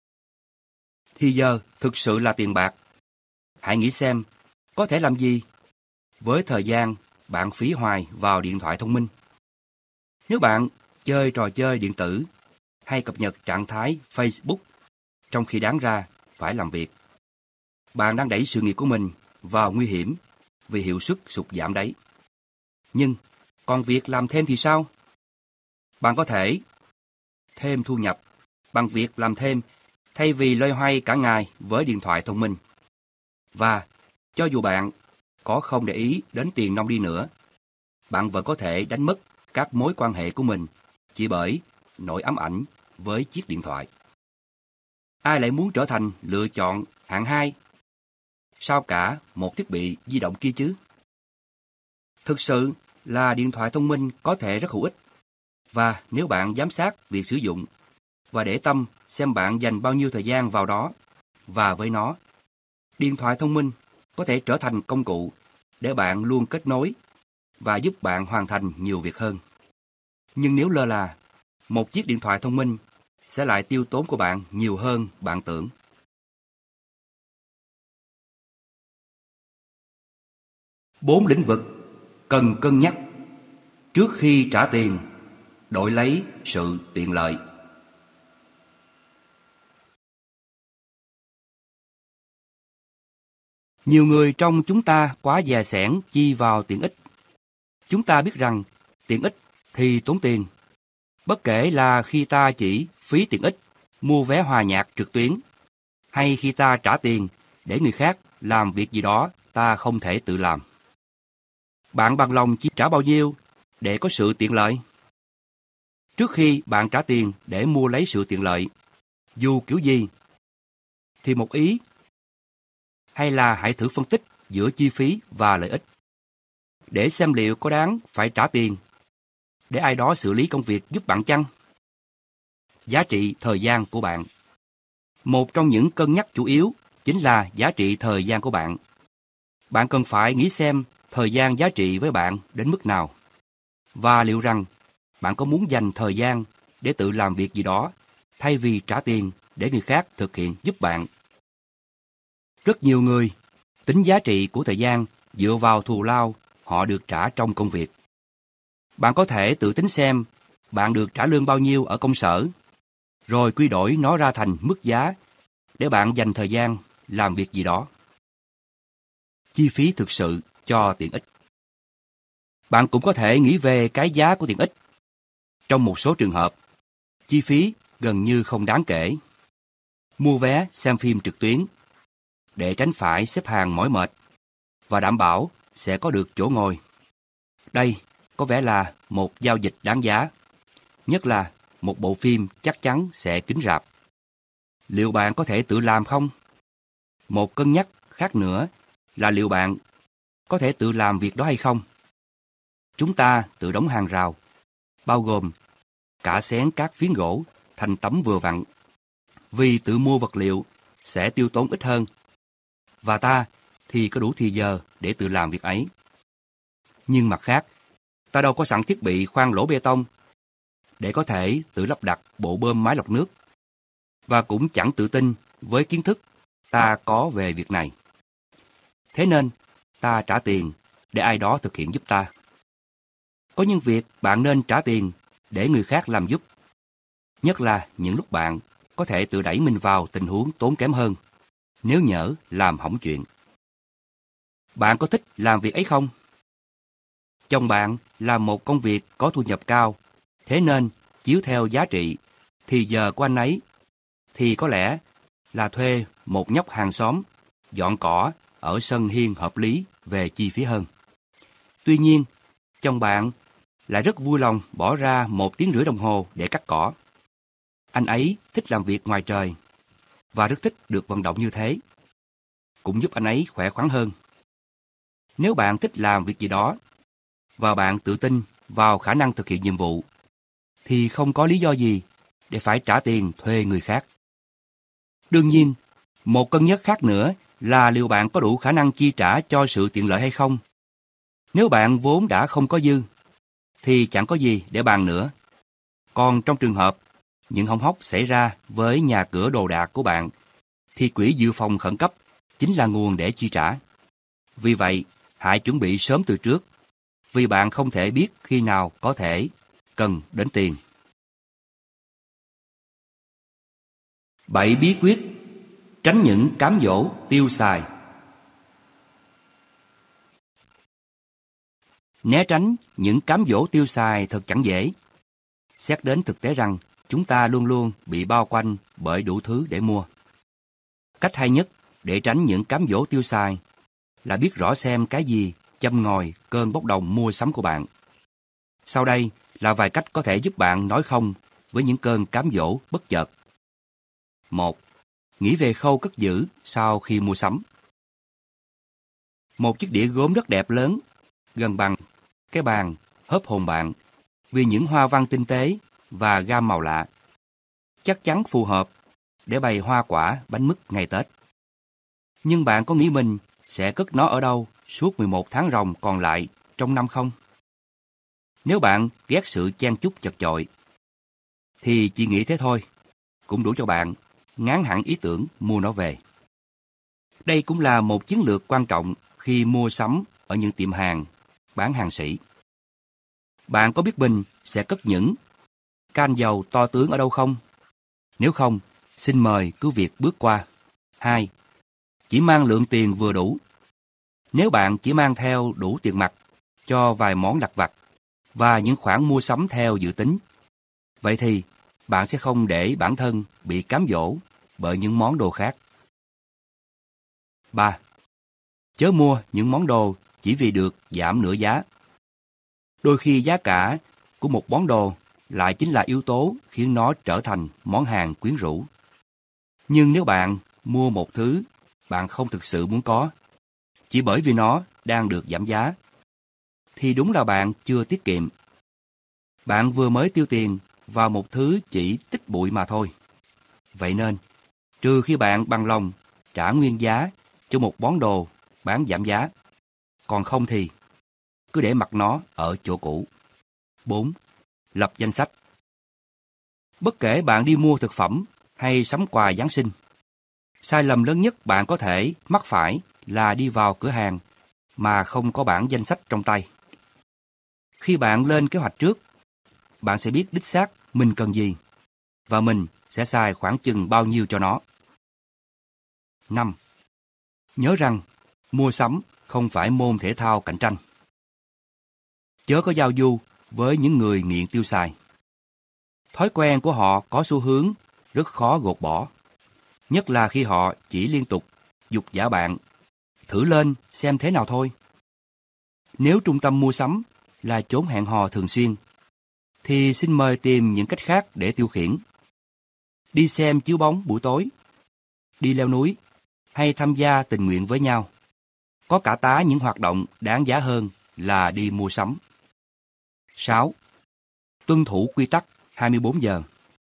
Thì giờ thực sự là tiền bạc. Hãy nghĩ xem có thể làm gì với thời gian bạn phí hoài vào điện thoại thông minh. Nếu bạn chơi trò chơi điện tử hay cập nhật trạng thái Facebook trong khi đáng ra phải làm việc, bạn đang đẩy sự nghiệp của mình vào nguy hiểm vì hiệu suất sụt giảm đấy. Nhưng còn việc làm thêm thì sao? Bạn có thể thêm thu nhập bằng việc làm thêm thay vì loay hoay cả ngày với điện thoại thông minh. Và cho dù bạn có không để ý đến tiền nong đi nữa, bạn vẫn có thể đánh mất các mối quan hệ của mình chỉ bởi nỗi ám ảnh với chiếc điện thoại. Ai lại muốn trở thành lựa chọn hạng 2 sau cả một thiết bị di động kia chứ? Thực sự là điện thoại thông minh có thể rất hữu ích, và nếu bạn giám sát việc sử dụng và để tâm xem bạn dành bao nhiêu thời gian vào đó và với nó, điện thoại thông minh có thể trở thành công cụ để bạn luôn kết nối và giúp bạn hoàn thành nhiều việc hơn. Nhưng nếu lơ là, một chiếc điện thoại thông minh sẽ lại tiêu tốn của bạn nhiều hơn bạn tưởng. Bốn lĩnh vực cần cân nhắc trước khi trả tiền đổi lấy sự tiện lợi. Nhiều người trong chúng ta quá dè sẻn chi vào tiện ích. Chúng ta biết rằng tiện ích thì tốn tiền. Bất kể là khi ta chỉ phí tiện ích mua vé hòa nhạc trực tuyến, hay khi ta trả tiền để người khác làm việc gì đó ta không thể tự làm. Bạn bằng lòng chi trả bao nhiêu để có sự tiện lợi? Trước khi bạn trả tiền để mua lấy sự tiện lợi, dù kiểu gì, thì một ý, hay là hãy thử phân tích giữa chi phí và lợi ích, để xem liệu có đáng phải trả tiền để ai đó xử lý công việc giúp bạn chăng? Giá trị thời gian của bạn. Một trong những cân nhắc chủ yếu chính là giá trị thời gian của bạn. Bạn cần phải nghĩ xem thời gian giá trị với bạn đến mức nào, và liệu rằng bạn có muốn dành thời gian để tự làm việc gì đó thay vì trả tiền để người khác thực hiện giúp bạn. Rất nhiều người tính giá trị của thời gian dựa vào thù lao họ được trả trong công việc. Bạn có thể tự tính xem bạn được trả lương bao nhiêu ở công sở, rồi quy đổi nó ra thành mức giá để bạn dành thời gian làm việc gì đó. Chi phí thực sự cho tiện ích. Bạn cũng có thể nghĩ về cái giá của tiện ích. Trong một số trường hợp, chi phí gần như không đáng kể. Mua vé xem phim trực tuyến để tránh phải xếp hàng mỏi mệt và đảm bảo sẽ có được chỗ ngồi. Đây có vẻ là một giao dịch đáng giá, nhất là một bộ phim chắc chắn sẽ kín rạp. Liệu bạn có thể tự làm không? Một cân nhắc khác nữa là liệu bạn có thể tự làm việc đó hay không? Chúng ta tự đóng hàng rào, bao gồm cả xén các phiến gỗ thành tấm vừa vặn, vì tự mua vật liệu sẽ tiêu tốn ít hơn, và ta thì có đủ thì giờ để tự làm việc ấy. Nhưng mặt khác, ta đâu có sẵn thiết bị khoan lỗ bê tông để có thể tự lắp đặt bộ bơm máy lọc nước, và cũng chẳng tự tin với kiến thức ta có về việc này. Thế nên, ta trả tiền để ai đó thực hiện giúp ta. Có những việc bạn nên trả tiền để người khác làm giúp, nhất là những lúc bạn có thể tự đẩy mình vào tình huống tốn kém hơn, nếu nhỡ làm hỏng chuyện. Bạn có thích làm việc ấy không? Chồng bạn làm một công việc có thu nhập cao, thế nên chiếu theo giá trị, thì giờ của anh ấy thì có lẽ là thuê một nhóc hàng xóm dọn cỏ ở sân hiên hợp lý về chi phí hơn. Tuy nhiên, chồng bạn lại rất vui lòng bỏ ra 1,5 tiếng đồng hồ để cắt cỏ. Anh ấy thích làm việc ngoài trời và rất thích được vận động như thế. Cũng giúp anh ấy khỏe khoắn hơn. Nếu bạn thích làm việc gì đó và bạn tự tin vào khả năng thực hiện nhiệm vụ, thì không có lý do gì để phải trả tiền thuê người khác. Đương nhiên, một cân nhắc khác nữa là liệu bạn có đủ khả năng chi trả cho sự tiện lợi hay không. Nếu bạn vốn đã không có dư, thì chẳng có gì để bàn nữa. Còn trong trường hợp những hỏng hóc xảy ra với nhà cửa đồ đạc của bạn, thì quỹ dự phòng khẩn cấp chính là nguồn để chi trả. Vì vậy, hãy chuẩn bị sớm từ trước, vì bạn không thể biết khi nào có thể cần đến tiền. 7 bí quyết Tránh những cám dỗ tiêu xài. Né tránh những cám dỗ tiêu xài thật chẳng dễ. Xét đến thực tế rằng chúng ta luôn luôn bị bao quanh bởi đủ thứ để mua. Cách hay nhất để tránh những cám dỗ tiêu xài là biết rõ xem cái gì châm ngòi cơn bốc đồng mua sắm của bạn. Sau đây là vài cách có thể giúp bạn nói không với những cơn cám dỗ bất chợt. 1. Nghĩ về khâu cất giữ sau khi mua sắm. Một chiếc đĩa gốm rất đẹp lớn, gần bằng cái bàn hớp hồn bạn vì những hoa văn tinh tế và gam màu lạ. Chắc chắn phù hợp để bày hoa quả, bánh mứt ngày Tết. Nhưng bạn có nghĩ mình sẽ cất nó ở đâu suốt 11 tháng ròng còn lại trong năm không? Nếu bạn ghét sự chen chúc chật chội, thì chỉ nghĩ thế thôi, cũng đủ cho bạn ngán hẳn ý tưởng mua nó về. Đây cũng là một chiến lược quan trọng khi mua sắm ở những tiệm hàng, bán hàng sỉ. Bạn có biết mình sẽ cất những can dầu to tướng ở đâu không? Nếu không, xin mời cứ việc bước qua. 2. Chỉ mang lượng tiền vừa đủ. Nếu bạn chỉ mang theo đủ tiền mặt cho vài món lặt vặt và những khoản mua sắm theo dự tính, vậy thì bạn sẽ không để bản thân bị cám dỗ bởi những món đồ khác. 3. Chớ mua những món đồ chỉ vì được giảm nửa giá. Đôi khi giá cả của một món đồ lại chính là yếu tố khiến nó trở thành món hàng quyến rũ. Nhưng nếu bạn mua một thứ bạn không thực sự muốn có, chỉ bởi vì nó đang được giảm giá, thì đúng là bạn chưa tiết kiệm. Bạn vừa mới tiêu tiền vào một thứ chỉ tích bụi mà thôi. Vậy nên, trừ khi bạn bằng lòng trả nguyên giá cho một món đồ bán giảm giá, còn không thì cứ để mặc nó ở chỗ cũ. 4. Lập danh sách. Bất kể bạn đi mua thực phẩm hay sắm quà Giáng sinh, sai lầm lớn nhất bạn có thể mắc phải là đi vào cửa hàng mà không có bản danh sách trong tay. Khi bạn lên kế hoạch trước, bạn sẽ biết đích xác mình cần gì và mình sẽ xài khoảng chừng bao nhiêu cho nó. 5. Nhớ rằng mua sắm không phải môn thể thao cạnh tranh. Chớ có giao du với những người nghiện tiêu xài. Thói quen của họ có xu hướng rất khó gột bỏ, nhất là khi họ chỉ liên tục giục giả bạn thử lên xem thế nào thôi. Nếu trung tâm mua sắm là chốn hẹn hò thường xuyên, thì xin mời tìm những cách khác để tiêu khiển. Đi xem chiếu bóng buổi tối, đi leo núi, hay tham gia tình nguyện với nhau. Có cả tá những hoạt động đáng giá hơn là đi mua sắm. 6. Tuân thủ quy tắc 24 giờ.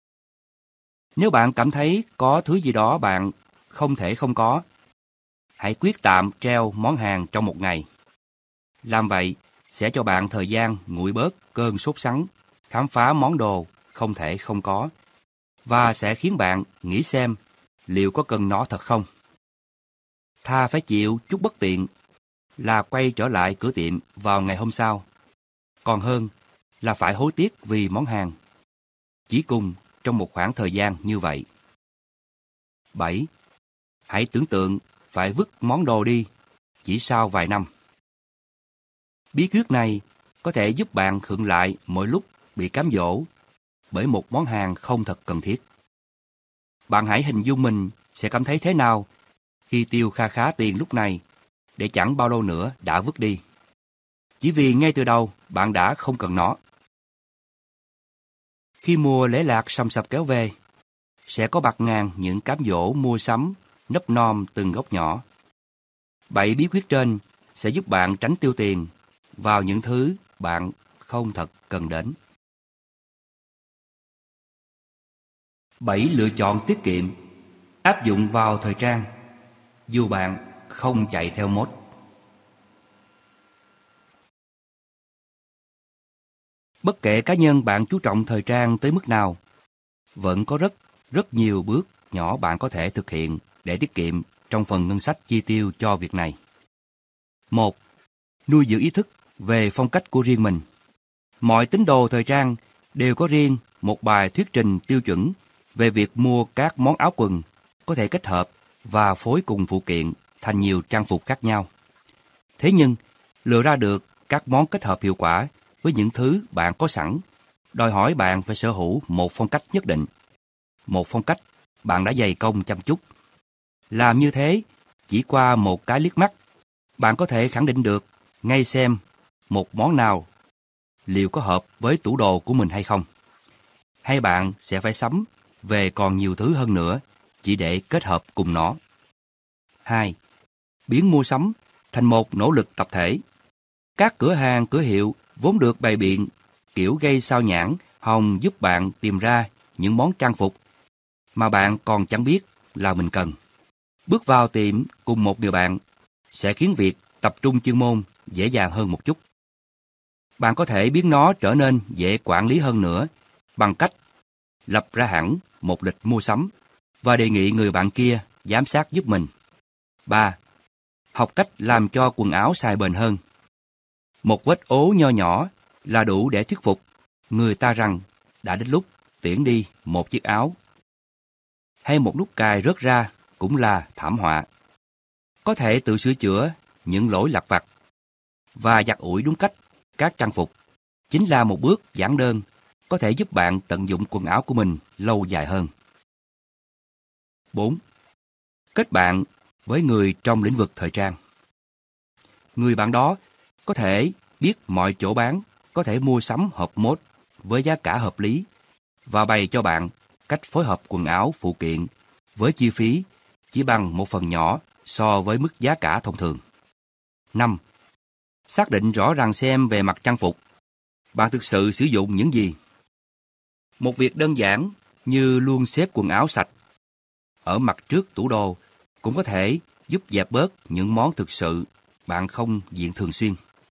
Nếu bạn cảm thấy có thứ gì đó bạn không thể không có, hãy quyết tạm treo món hàng trong một ngày. Làm vậy sẽ cho bạn thời gian nguội bớt cơn sốt sắng, khám phá món đồ không thể không có, và sẽ khiến bạn nghĩ xem liệu có cần nó thật không. Thà phải chịu chút bất tiện là quay trở lại cửa tiệm vào ngày hôm sau, còn hơn là phải hối tiếc vì món hàng, chỉ cùng trong một khoảng thời gian như vậy. 7. Hãy tưởng tượng phải vứt món đồ đi chỉ sau vài năm. Bí quyết này có thể giúp bạn khựng lại mỗi lúc bị cám dỗ bởi một món hàng không thật cần thiết. Bạn hãy hình dung mình sẽ cảm thấy thế nào khi tiêu kha khá tiền lúc này để chẳng bao lâu nữa đã vứt đi, chỉ vì ngay từ đầu bạn đã không cần nó. Khi mùa lễ lạc sầm sập kéo về, sẽ có bạt ngàn những cám dỗ mua sắm nấp nom từng góc nhỏ. 7 bí quyết trên sẽ giúp bạn tránh tiêu tiền vào những thứ bạn không thật cần đến. 7 lựa chọn tiết kiệm áp dụng vào thời trang, dù bạn không chạy theo mốt. Bất kể cá nhân bạn chú trọng thời trang tới mức nào, vẫn có rất nhiều bước nhỏ bạn có thể thực hiện để tiết kiệm trong phần ngân sách chi tiêu cho việc này. 1. Nuôi dưỡng ý thức về phong cách của riêng mình. Mọi tín đồ thời trang đều có riêng một bài thuyết trình tiêu chuẩn về việc mua các món áo quần có thể kết hợp và phối cùng phụ kiện thành nhiều trang phục khác nhau. Thế nhưng, lựa ra được các món kết hợp hiệu quả với những thứ bạn có sẵn, đòi hỏi bạn phải sở hữu một phong cách nhất định. Một phong cách bạn đã dày công chăm chút. Làm như thế, chỉ qua một cái liếc mắt, bạn có thể khẳng định được ngay xem một món nào liệu có hợp với tủ đồ của mình hay không. Hay bạn sẽ phải sắm về còn nhiều thứ hơn nữa chỉ để kết hợp cùng nó. 2. Biến mua sắm thành một nỗ lực tập thể. Các cửa hàng, cửa hiệu vốn được bày biện kiểu gây sao nhãng hòng giúp bạn tìm ra những món trang phục mà bạn còn chẳng biết là mình cần. Bước vào tiệm cùng một người bạn sẽ khiến việc tập trung chuyên môn dễ dàng hơn một chút. Bạn có thể biến nó trở nên dễ quản lý hơn nữa bằng cách lập ra hẳn một lịch mua sắm và đề nghị người bạn kia giám sát giúp mình. 3. Học cách làm cho quần áo xài bền hơn. Một vết ố nho nhỏ là đủ để thuyết phục người ta rằng đã đến lúc tiễn đi một chiếc áo. Hay một nút cài rớt ra cũng là thảm họa. Có thể tự sửa chữa những lỗi lặt vặt và giặt ủi đúng cách các trang phục chính là một bước giản đơn có thể giúp bạn tận dụng quần áo của mình lâu dài hơn. 4. Kết bạn với người trong lĩnh vực thời trang. Người bạn đó có thể biết mọi chỗ bán, có thể mua sắm hộp mốt với giá cả hợp lý và bày cho bạn cách phối hợp quần áo phụ kiện với chi phí chỉ bằng một phần nhỏ so với mức giá cả thông thường. 5. Xác định rõ ràng xem về mặt trang phục, bạn thực sự sử dụng những gì. Một việc đơn giản như luôn xếp quần áo sạch ở mặt trước tủ đồ cũng có thể giúp dẹp bớt những món thực sự bạn không diện thường xuyên.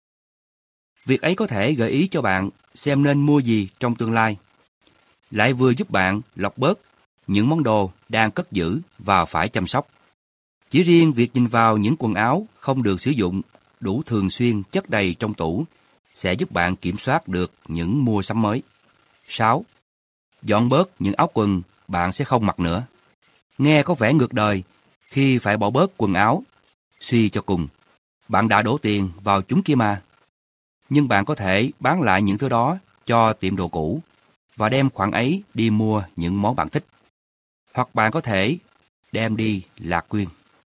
Việc ấy có thể gợi ý cho bạn xem nên mua gì trong tương lai, lại vừa giúp bạn lọc bớt những món đồ đang cất giữ và phải chăm sóc. Chỉ riêng việc nhìn vào những quần áo không được sử dụng đủ thường xuyên chất đầy trong tủ sẽ giúp bạn kiểm soát được những mua sắm mới. 6. Dọn bớt những áo quần bạn sẽ không mặc nữa. Nghe có vẻ ngược đời khi phải bỏ bớt quần áo. Suy cho cùng, bạn đã đổ tiền vào chúng kia mà. Nhưng bạn có thể bán lại những thứ đó cho tiệm đồ cũ và đem khoản ấy đi mua những món bạn thích. Hoặc bạn có thể đem đi lạc quyên.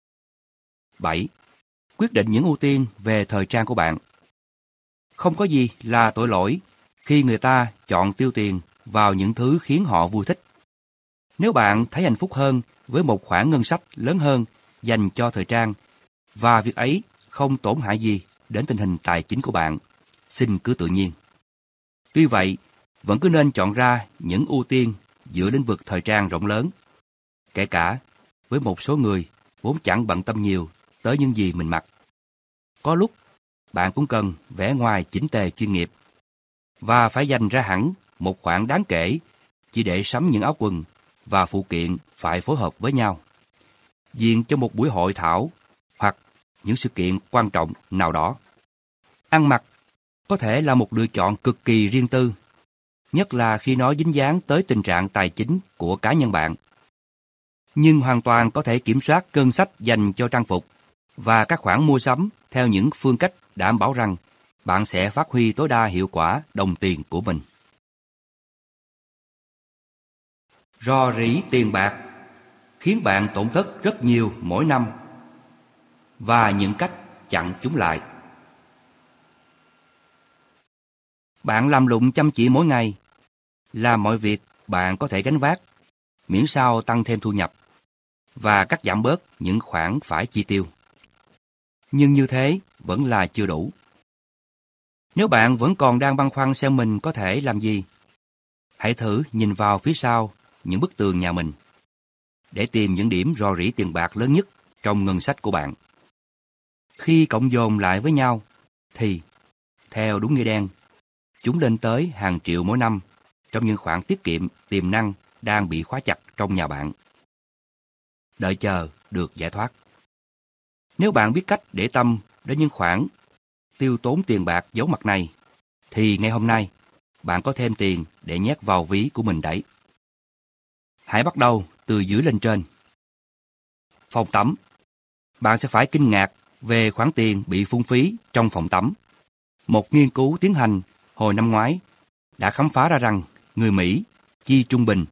7. Quyết định những ưu tiên về thời trang của bạn. Không có gì là tội lỗi khi người ta chọn tiêu tiền vào những thứ khiến họ vui thích. Nếu bạn thấy hạnh phúc hơn với một khoản ngân sách lớn hơn dành cho thời trang và việc ấy không tổn hại gì đến tình hình tài chính của bạn, xin cứ tự nhiên. Tuy vậy, vẫn cứ nên chọn ra những ưu tiên giữa lĩnh vực thời trang rộng lớn, kể cả với một số người vốn chẳng bận tâm nhiều tới những gì mình mặc. Có lúc, bạn cũng cần vẻ ngoài chỉnh tề chuyên nghiệp và phải dành ra hẳn một khoản đáng kể chỉ để sắm những áo quần và phụ kiện phải phối hợp với nhau, diện cho một buổi hội thảo hoặc những sự kiện quan trọng nào đó. Ăn mặc có thể là một lựa chọn cực kỳ riêng tư, nhất là khi nó dính dáng tới tình trạng tài chính của cá nhân bạn. Nhưng hoàn toàn có thể kiểm soát cân sách dành cho trang phục và các khoản mua sắm theo những phương cách đảm bảo rằng bạn sẽ phát huy tối đa hiệu quả đồng tiền của mình. Rò rỉ tiền bạc khiến bạn tổn thất rất nhiều mỗi năm và những cách chặn chúng lại. Bạn làm lụng chăm chỉ mỗi ngày, làm mọi việc bạn có thể gánh vác, miễn sao tăng thêm thu nhập và cắt giảm bớt những khoản phải chi tiêu. Nhưng như thế vẫn là chưa đủ. Nếu bạn vẫn còn đang băn khoăn xem mình có thể làm gì, hãy thử nhìn vào phía sau những bức tường nhà mình để tìm những điểm rò rỉ tiền bạc lớn nhất trong ngân sách của bạn. Khi cộng dồn lại với nhau thì, theo đúng nghĩa đen, chúng lên tới hàng triệu mỗi năm trong những khoản tiết kiệm tiềm năng đang bị khóa chặt trong nhà bạn, đợi chờ được giải thoát. Nếu bạn biết cách để tâm đến những khoản tiêu tốn tiền bạc giấu mặt này, thì ngay hôm nay bạn có thêm tiền để nhét vào ví của mình đấy. Hãy bắt đầu từ dưới lên trên. Phòng tắm. Bạn sẽ phải kinh ngạc về khoản tiền bị phung phí trong phòng tắm. Một nghiên cứu tiến hành hồi năm ngoái đã khám phá ra rằng người Mỹ chi trung bình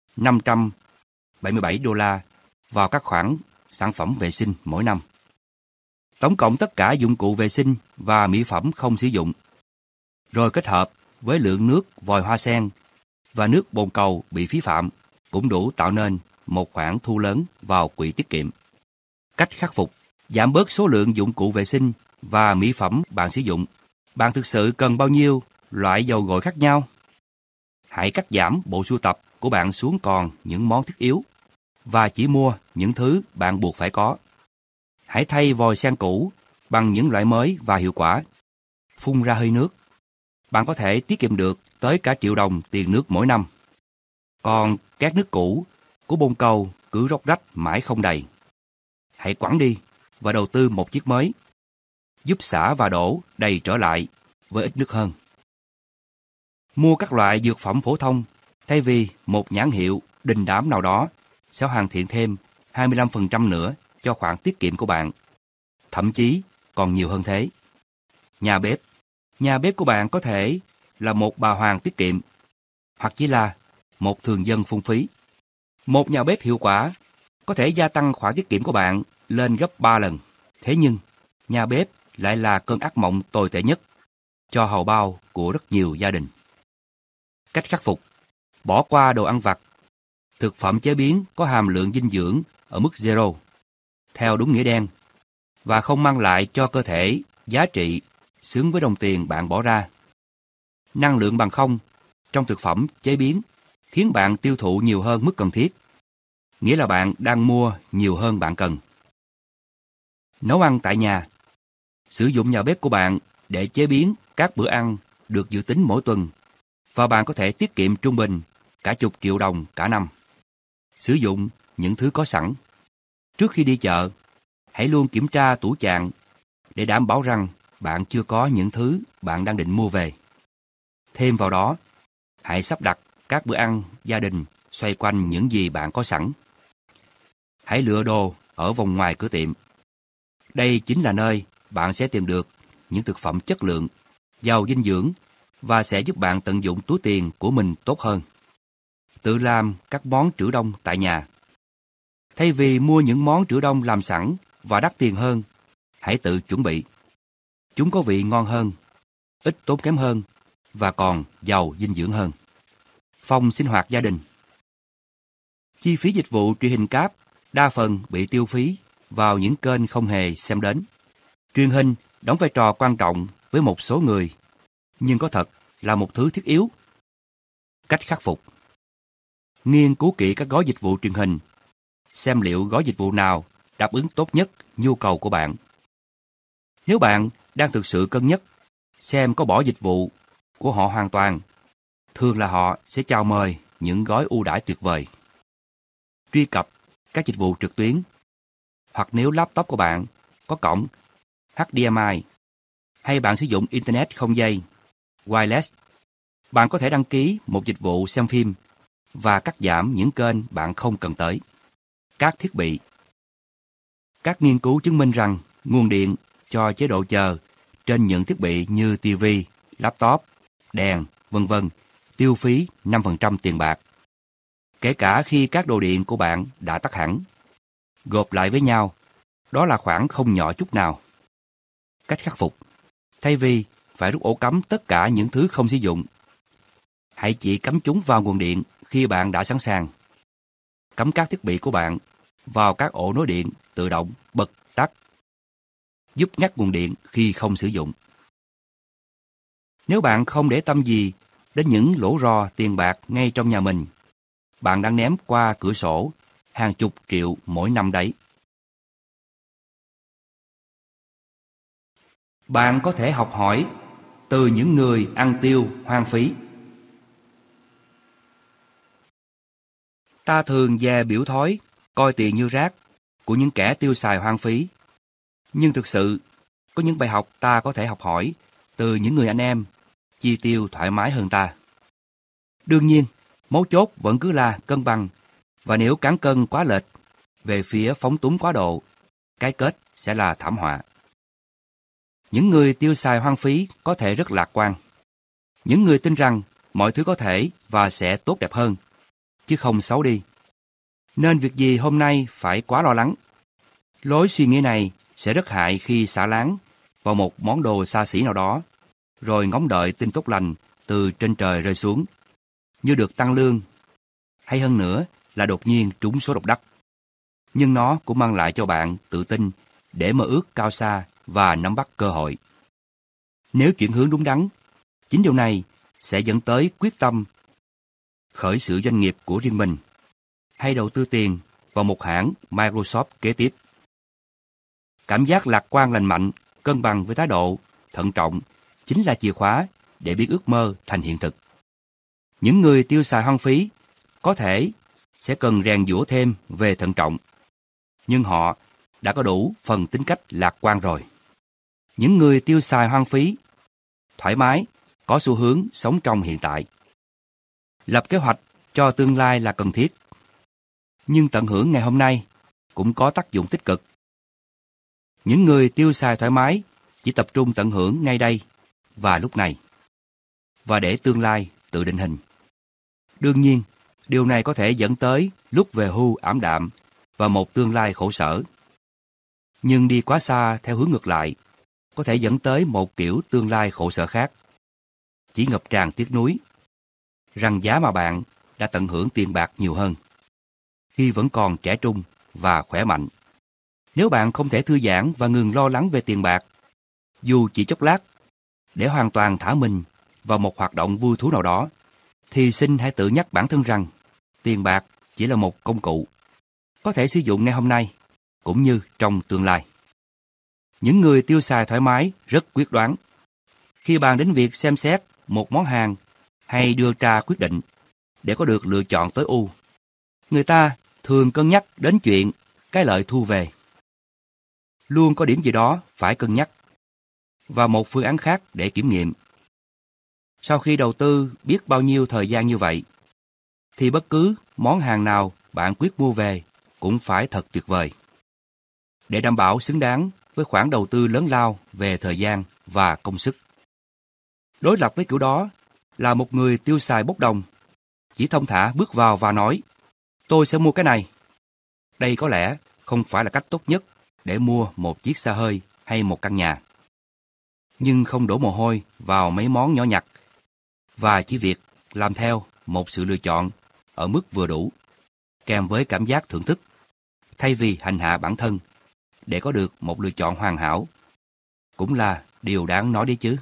$577 vào các khoản sản phẩm vệ sinh mỗi năm. Tổng cộng tất cả dụng cụ vệ sinh và mỹ phẩm không sử dụng, rồi kết hợp với lượng nước vòi hoa sen và nước bồn cầu bị phí phạm, cũng đủ tạo nên một khoản thu lớn vào quỹ tiết kiệm. Cách khắc phục: giảm bớt số lượng dụng cụ vệ sinh và mỹ phẩm bạn sử dụng. Bạn thực sự cần bao nhiêu loại dầu gội khác nhau? Hãy cắt giảm bộ sưu tập của bạn xuống còn những món thiết yếu và chỉ mua những thứ bạn buộc phải có. Hãy thay vòi sen cũ bằng những loại mới và hiệu quả. Phun ra hơi nước. Bạn có thể tiết kiệm được tới cả $1 triệu tiền nước mỗi năm. Còn két nước cũ của bồn cầu cứ róc rách mãi không đầy. Hãy quẳng đi và đầu tư một chiếc mới, giúp xả và đổ đầy trở lại với ít nước hơn. Mua các loại dược phẩm phổ thông thay vì một nhãn hiệu đình đám nào đó sẽ hoàn thiện thêm 25% nữa cho khoản tiết kiệm của bạn. Thậm chí còn nhiều hơn thế. Nhà bếp. Nhà bếp của bạn có thể là một bà hoàng tiết kiệm hoặc chỉ là một thường dân phung phí. Một nhà bếp hiệu quả có thể gia tăng khoản tiết kiệm của bạn lên gấp 3 lần. Thế nhưng, nhà bếp lại là cơn ác mộng tồi tệ nhất cho hầu bao của rất nhiều gia đình. Cách khắc phục: bỏ qua đồ ăn vặt, thực phẩm chế biến có hàm lượng dinh dưỡng ở mức zero, theo đúng nghĩa đen, và không mang lại cho cơ thể giá trị xứng với đồng tiền bạn bỏ ra. Năng lượng bằng không trong thực phẩm chế biến khiến bạn tiêu thụ nhiều hơn mức cần thiết, nghĩa là bạn đang mua nhiều hơn bạn cần. Nấu ăn tại nhà. Sử dụng nhà bếp của bạn để chế biến các bữa ăn được dự tính mỗi tuần, và bạn có thể tiết kiệm trung bình cả $10 triệu cả năm. Sử dụng những thứ có sẵn. Trước khi đi chợ, hãy luôn kiểm tra tủ chạn để đảm bảo rằng bạn chưa có những thứ bạn đang định mua về. Thêm vào đó, hãy sắp đặt các bữa ăn gia đình xoay quanh những gì bạn có sẵn. Hãy lựa đồ ở vòng ngoài cửa tiệm. Đây chính là nơi bạn sẽ tìm được những thực phẩm chất lượng, giàu dinh dưỡng và sẽ giúp bạn tận dụng túi tiền của mình tốt hơn. Tự làm các món trữ đông tại nhà. Thay vì mua những món trữ đông làm sẵn và đắt tiền hơn, hãy tự chuẩn bị. Chúng có vị ngon hơn, ít tốn kém hơn và còn giàu dinh dưỡng hơn. Phòng sinh hoạt gia đình. Chi phí dịch vụ truyền hình cáp đa phần bị tiêu phí vào những kênh không hề xem đến. Truyền hình đóng vai trò quan trọng với một số người, nhưng có thật là một thứ thiết yếu. Cách khắc phục: nghiên cứu kỹ các gói dịch vụ truyền hình, xem liệu gói dịch vụ nào đáp ứng tốt nhất nhu cầu của bạn. Nếu bạn đang thực sự cân nhắc xem có bỏ dịch vụ của họ hoàn toàn, thường là họ sẽ chào mời những gói ưu đãi tuyệt vời. Truy cập các dịch vụ trực tuyến, hoặc nếu laptop của bạn có cổng HDMI hay bạn sử dụng Internet không dây wireless, bạn có thể đăng ký một dịch vụ xem phim và cắt giảm những kênh bạn không cần tới. Các thiết bị. Các nghiên cứu chứng minh rằng nguồn điện cho chế độ chờ trên những thiết bị như TV, laptop, đèn, v.v. tiêu phí 5% tiền bạc. Kể cả khi các đồ điện của bạn đã tắt hẳn. Gộp lại với nhau, đó là khoản không nhỏ chút nào. Cách khắc phục: thay vì phải rút ổ cắm tất cả những thứ không sử dụng, hãy chỉ cắm chúng vào nguồn điện khi bạn đã sẵn sàng. Cắm các thiết bị của bạn vào các ổ nối điện tự động bật tắt, giúp ngắt nguồn điện khi không sử dụng. Nếu bạn không để tâm gì đến những lỗ rò tiền bạc ngay trong nhà mình, bạn đang ném qua cửa sổ hàng chục triệu mỗi năm đấy. Bạn có thể học hỏi từ những người ăn tiêu hoang phí. Ta thường dè biểu thói coi tiền như rác của những kẻ tiêu xài hoang phí. Nhưng thực sự, có những bài học ta có thể học hỏi từ những người anh em chi tiêu thoải mái hơn ta. Đương nhiên, mấu chốt vẫn cứ là cân bằng, và nếu cán cân quá lệch, về phía phóng túng quá độ, cái kết sẽ là thảm họa. Những người tiêu xài hoang phí có thể rất lạc quan. Những người tin rằng mọi thứ có thể và sẽ tốt đẹp hơn, chứ không xấu đi. Nên việc gì hôm nay phải quá lo lắng. Lối suy nghĩ này sẽ rất hại khi xả láng vào một món đồ xa xỉ nào đó, rồi ngóng đợi tin tốt lành từ trên trời rơi xuống, như được tăng lương, hay hơn nữa là đột nhiên trúng số độc đắc. Nhưng nó cũng mang lại cho bạn tự tin để mơ ước cao xa và nắm bắt cơ hội. Nếu chuyển hướng đúng đắn, chính điều này sẽ dẫn tới quyết tâm khởi sự doanh nghiệp của riêng mình, hay đầu tư tiền vào một hãng Microsoft kế tiếp. Cảm giác lạc quan lành mạnh, cân bằng với thái độ thận trọng chính là chìa khóa để biến ước mơ thành hiện thực. Những người tiêu xài hoang phí có thể sẽ cần rèn giũa thêm về thận trọng, nhưng họ đã có đủ phần tính cách lạc quan rồi. Những người tiêu xài hoang phí thoải mái có xu hướng sống trong hiện tại. Lập kế hoạch cho tương lai là cần thiết, nhưng tận hưởng ngày hôm nay cũng có tác dụng tích cực. Những người tiêu xài thoải mái chỉ tập trung tận hưởng ngay đây và lúc này, và để tương lai tự định hình. Đương nhiên, điều này có thể dẫn tới lúc về hưu ảm đạm và một tương lai khổ sở. Nhưng đi quá xa theo hướng ngược lại có thể dẫn tới một kiểu tương lai khổ sở khác, chỉ ngập tràn tiếc nuối rằng giá mà bạn đã tận hưởng tiền bạc nhiều hơn khi vẫn còn trẻ trung và khỏe mạnh. Nếu bạn không thể thư giãn và ngừng lo lắng về tiền bạc, dù chỉ chốc lát, để hoàn toàn thả mình vào một hoạt động vui thú nào đó, thì xin hãy tự nhắc bản thân rằng tiền bạc chỉ là một công cụ, có thể sử dụng ngay hôm nay, cũng như trong tương lai. Những người tiêu xài thoải mái rất quyết đoán. Khi bàn đến việc xem xét một món hàng hay đưa ra quyết định để có được lựa chọn tối ưu, người ta thường cân nhắc đến chuyện cái lợi thu về. Luôn có điểm gì đó phải cân nhắc, và một phương án khác để kiểm nghiệm. Sau khi đầu tư biết bao nhiêu thời gian như vậy, thì bất cứ món hàng nào bạn quyết mua về cũng phải thật tuyệt vời, để đảm bảo xứng đáng với khoản đầu tư lớn lao về thời gian và công sức. Đối lập với kiểu đó là một người tiêu xài bốc đồng, chỉ thông thả bước vào và nói, tôi sẽ mua cái này. Đây có lẽ không phải là cách tốt nhất để mua một chiếc xe hơi hay một căn nhà. Nhưng không đổ mồ hôi vào mấy món nhỏ nhặt, và chỉ việc làm theo một sự lựa chọn ở mức vừa đủ, kèm với cảm giác thưởng thức, thay vì hành hạ bản thân để có được một lựa chọn hoàn hảo, cũng là điều đáng nói đấy chứ.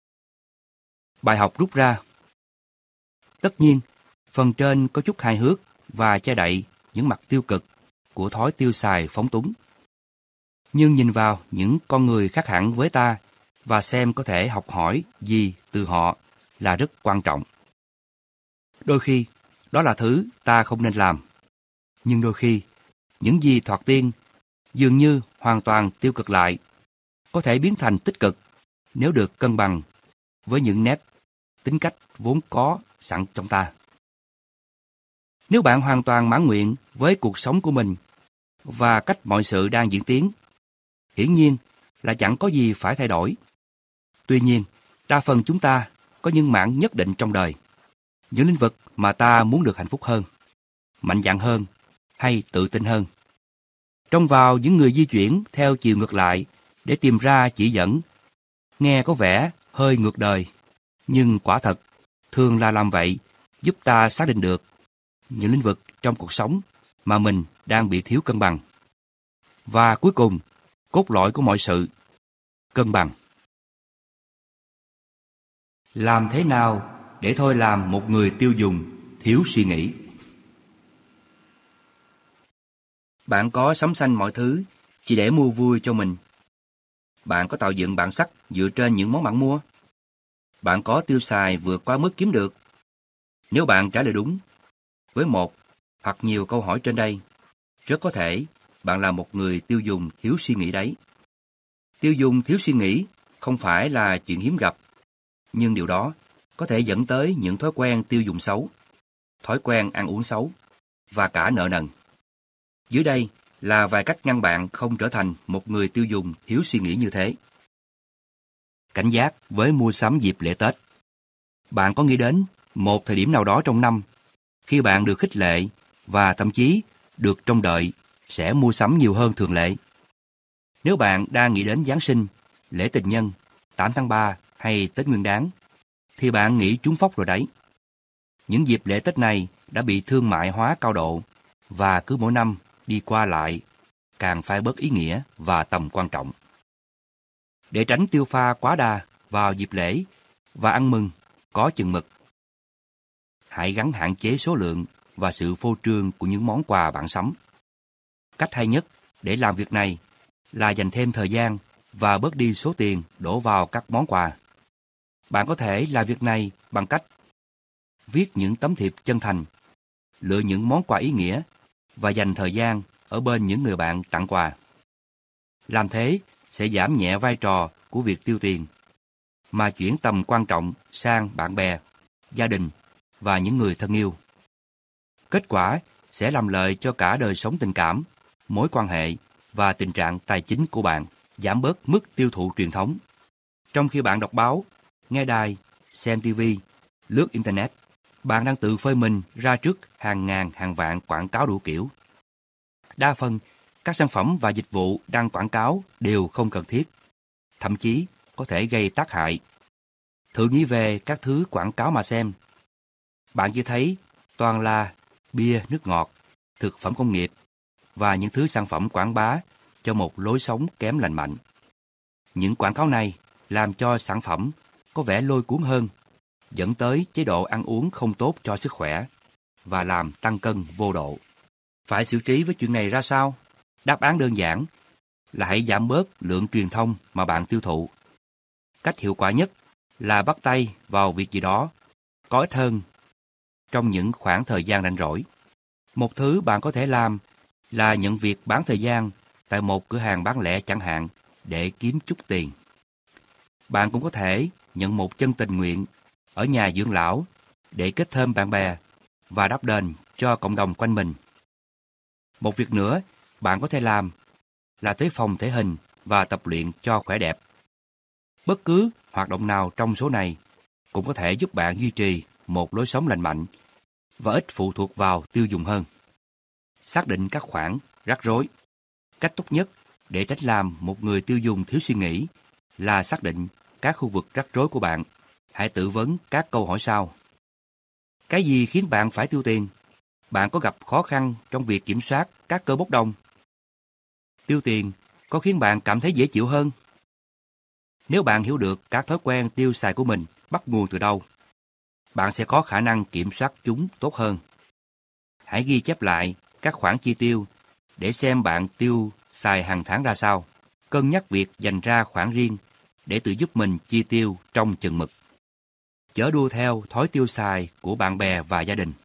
Bài học rút ra. Tất nhiên, phần trên có chút hài hước và che đậy những mặt tiêu cực của thói tiêu xài phóng túng. Nhưng nhìn vào những con người khác hẳn với ta và xem có thể học hỏi gì từ họ là rất quan trọng. Đôi khi, đó là thứ ta không nên làm. Nhưng đôi khi, những gì thoạt tiên dường như hoàn toàn tiêu cực lại có thể biến thành tích cực nếu được cân bằng với những nét tính cách vốn có sẵn trong ta. Nếu bạn hoàn toàn mãn nguyện với cuộc sống của mình và cách mọi sự đang diễn tiến, hiển nhiên là chẳng có gì phải thay đổi. Tuy nhiên, đa phần chúng ta có những mảng nhất định trong đời, những lĩnh vực mà ta muốn được hạnh phúc hơn, mạnh dạn hơn hay tự tin hơn. Trông vào những người di chuyển theo chiều ngược lại để tìm ra chỉ dẫn, nghe có vẻ hơi ngược đời, nhưng quả thật, thường là làm vậy giúp ta xác định được những lĩnh vực trong cuộc sống mà mình đang bị thiếu cân bằng. Và cuối cùng, cốt lõi của mọi sự, cân bằng. Làm thế nào để thôi làm một người tiêu dùng thiếu suy nghĩ? Bạn có sắm sanh mọi thứ chỉ để mua vui cho mình? Bạn có tạo dựng bản sắc dựa trên những món bạn mua? Bạn có tiêu xài vượt quá mức kiếm được? Nếu bạn trả lời đúng với một hoặc nhiều câu hỏi trên đây, rất có thể bạn là một người tiêu dùng thiếu suy nghĩ đấy. Tiêu dùng thiếu suy nghĩ không phải là chuyện hiếm gặp, nhưng điều đó có thể dẫn tới những thói quen tiêu dùng xấu, thói quen ăn uống xấu và cả nợ nần. Dưới đây là vài cách ngăn bạn không trở thành một người tiêu dùng thiếu suy nghĩ như thế. Cảnh giác với mua sắm dịp lễ Tết. Bạn có nghĩ đến một thời điểm nào đó trong năm khi bạn được khích lệ và thậm chí được trông đợi sẽ mua sắm nhiều hơn thường lệ? Nếu bạn đang nghĩ đến Giáng sinh, lễ tình nhân, 8 tháng 3 hay Tết Nguyên Đán, thì bạn nghĩ trúng phóc rồi đấy. Những dịp lễ Tết này đã bị thương mại hóa cao độ và cứ mỗi năm đi qua lại càng phai bớt ý nghĩa và tầm quan trọng. Để tránh tiêu pha quá đà vào dịp lễ và ăn mừng có chừng mực, hãy gắn hạn chế số lượng và sự phô trương của những món quà bạn sắm. Cách hay nhất để làm việc này là dành thêm thời gian và bớt đi số tiền đổ vào các món quà. Bạn có thể làm việc này bằng cách viết những tấm thiệp chân thành, lựa những món quà ý nghĩa và dành thời gian ở bên những người bạn tặng quà. Làm thế sẽ giảm nhẹ vai trò của việc tiêu tiền, mà chuyển tầm quan trọng sang bạn bè, gia đình và những người thân yêu. Kết quả sẽ làm lợi cho cả đời sống tình cảm, mối quan hệ và tình trạng tài chính của bạn, giảm bớt mức tiêu thụ truyền thống. Trong khi bạn đọc báo, nghe đài, xem TV, lướt Internet, bạn đang tự phơi mình ra trước hàng ngàn hàng vạn quảng cáo đủ kiểu. Đa phần, các sản phẩm và dịch vụ đăng quảng cáo đều không cần thiết, thậm chí có thể gây tác hại. Thử nghĩ về các thứ quảng cáo mà xem. Bạn chỉ thấy toàn là bia, nước ngọt, thực phẩm công nghiệp và những thứ sản phẩm quảng bá cho một lối sống kém lành mạnh. Những quảng cáo này làm cho sản phẩm có vẻ lôi cuốn hơn, dẫn tới chế độ ăn uống không tốt cho sức khỏe và làm tăng cân vô độ. Phải xử trí với chuyện này ra sao? Đáp án đơn giản là hãy giảm bớt lượng truyền thông mà bạn tiêu thụ. Cách hiệu quả nhất là bắt tay vào việc gì đó có ích hơn trong những khoảng thời gian rảnh rỗi. Một thứ bạn có thể làm là nhận việc bán thời gian tại một cửa hàng bán lẻ chẳng hạn để kiếm chút tiền. Bạn cũng có thể nhận một chân tình nguyện ở nhà dưỡng lão để kết thêm bạn bè và đáp đền cho cộng đồng quanh mình. Một việc nữa bạn có thể làm là tới phòng thể hình và tập luyện cho khỏe đẹp. Bất cứ hoạt động nào trong số này cũng có thể giúp bạn duy trì một lối sống lành mạnh và ít phụ thuộc vào tiêu dùng hơn. Xác định các khoản rắc rối. Cách tốt nhất để tránh làm một người tiêu dùng thiếu suy nghĩ là xác định các khu vực rắc rối của bạn. Hãy tự vấn các câu hỏi sau. Cái gì khiến bạn phải tiêu tiền? Bạn có gặp khó khăn trong việc kiểm soát các cơ bốc đồng? Tiêu tiền có khiến bạn cảm thấy dễ chịu hơn? Nếu bạn hiểu được các thói quen tiêu xài của mình bắt nguồn từ đâu, bạn sẽ có khả năng kiểm soát chúng tốt hơn. Hãy ghi chép lại các khoản chi tiêu để xem bạn tiêu xài hàng tháng ra sao. Cân nhắc việc dành ra khoản riêng để tự giúp mình chi tiêu trong chừng mực. Chớ đua theo thói tiêu xài của bạn bè và gia đình.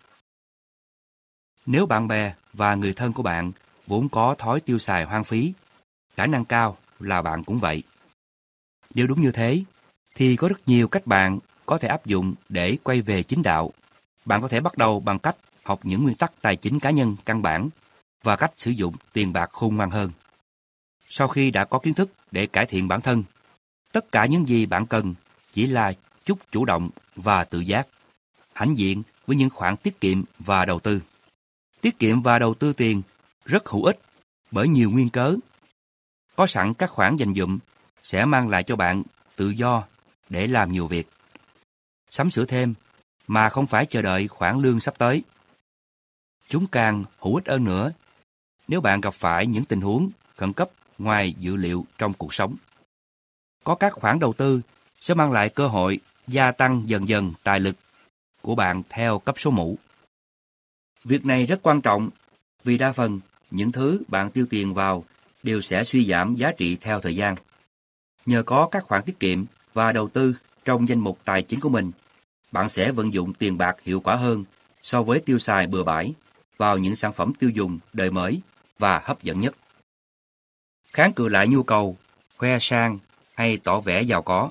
Nếu bạn bè và người thân của bạn vốn có thói tiêu xài hoang phí, khả năng cao là bạn cũng vậy. Nếu đúng như thế, thì có rất nhiều cách bạn có thể áp dụng để quay về chính đạo. Bạn có thể bắt đầu bằng cách học những nguyên tắc tài chính cá nhân căn bản và cách sử dụng tiền bạc khôn ngoan hơn. Sau khi đã có kiến thức để cải thiện bản thân, tất cả những gì bạn cần chỉ là chút chủ động và tự giác, hãnh diện với những khoản tiết kiệm và đầu tư. Tiết kiệm và đầu tư tiền rất hữu ích bởi nhiều nguyên cớ. Có sẵn các khoản dành dụm sẽ mang lại cho bạn tự do để làm nhiều việc, sắm sửa thêm mà không phải chờ đợi khoản lương sắp tới. Chúng càng hữu ích hơn nữa nếu bạn gặp phải những tình huống khẩn cấp ngoài dự liệu trong cuộc sống. Có các khoản đầu tư sẽ mang lại cơ hội gia tăng dần dần tài lực của bạn theo cấp số mũ. Việc này rất quan trọng vì đa phần những thứ bạn tiêu tiền vào đều sẽ suy giảm giá trị theo thời gian. Nhờ có các khoản tiết kiệm và đầu tư trong danh mục tài chính của mình, bạn sẽ vận dụng tiền bạc hiệu quả hơn so với tiêu xài bừa bãi vào những sản phẩm tiêu dùng đời mới và hấp dẫn nhất. Kháng cự lại nhu cầu khoe sang hay tỏ vẻ giàu có.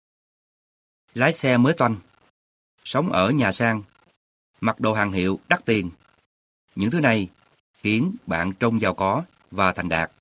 Lái xe mới toanh, sống ở nhà sang, mặc đồ hàng hiệu đắt tiền. Những thứ này khiến bạn trông giàu có và thành đạt.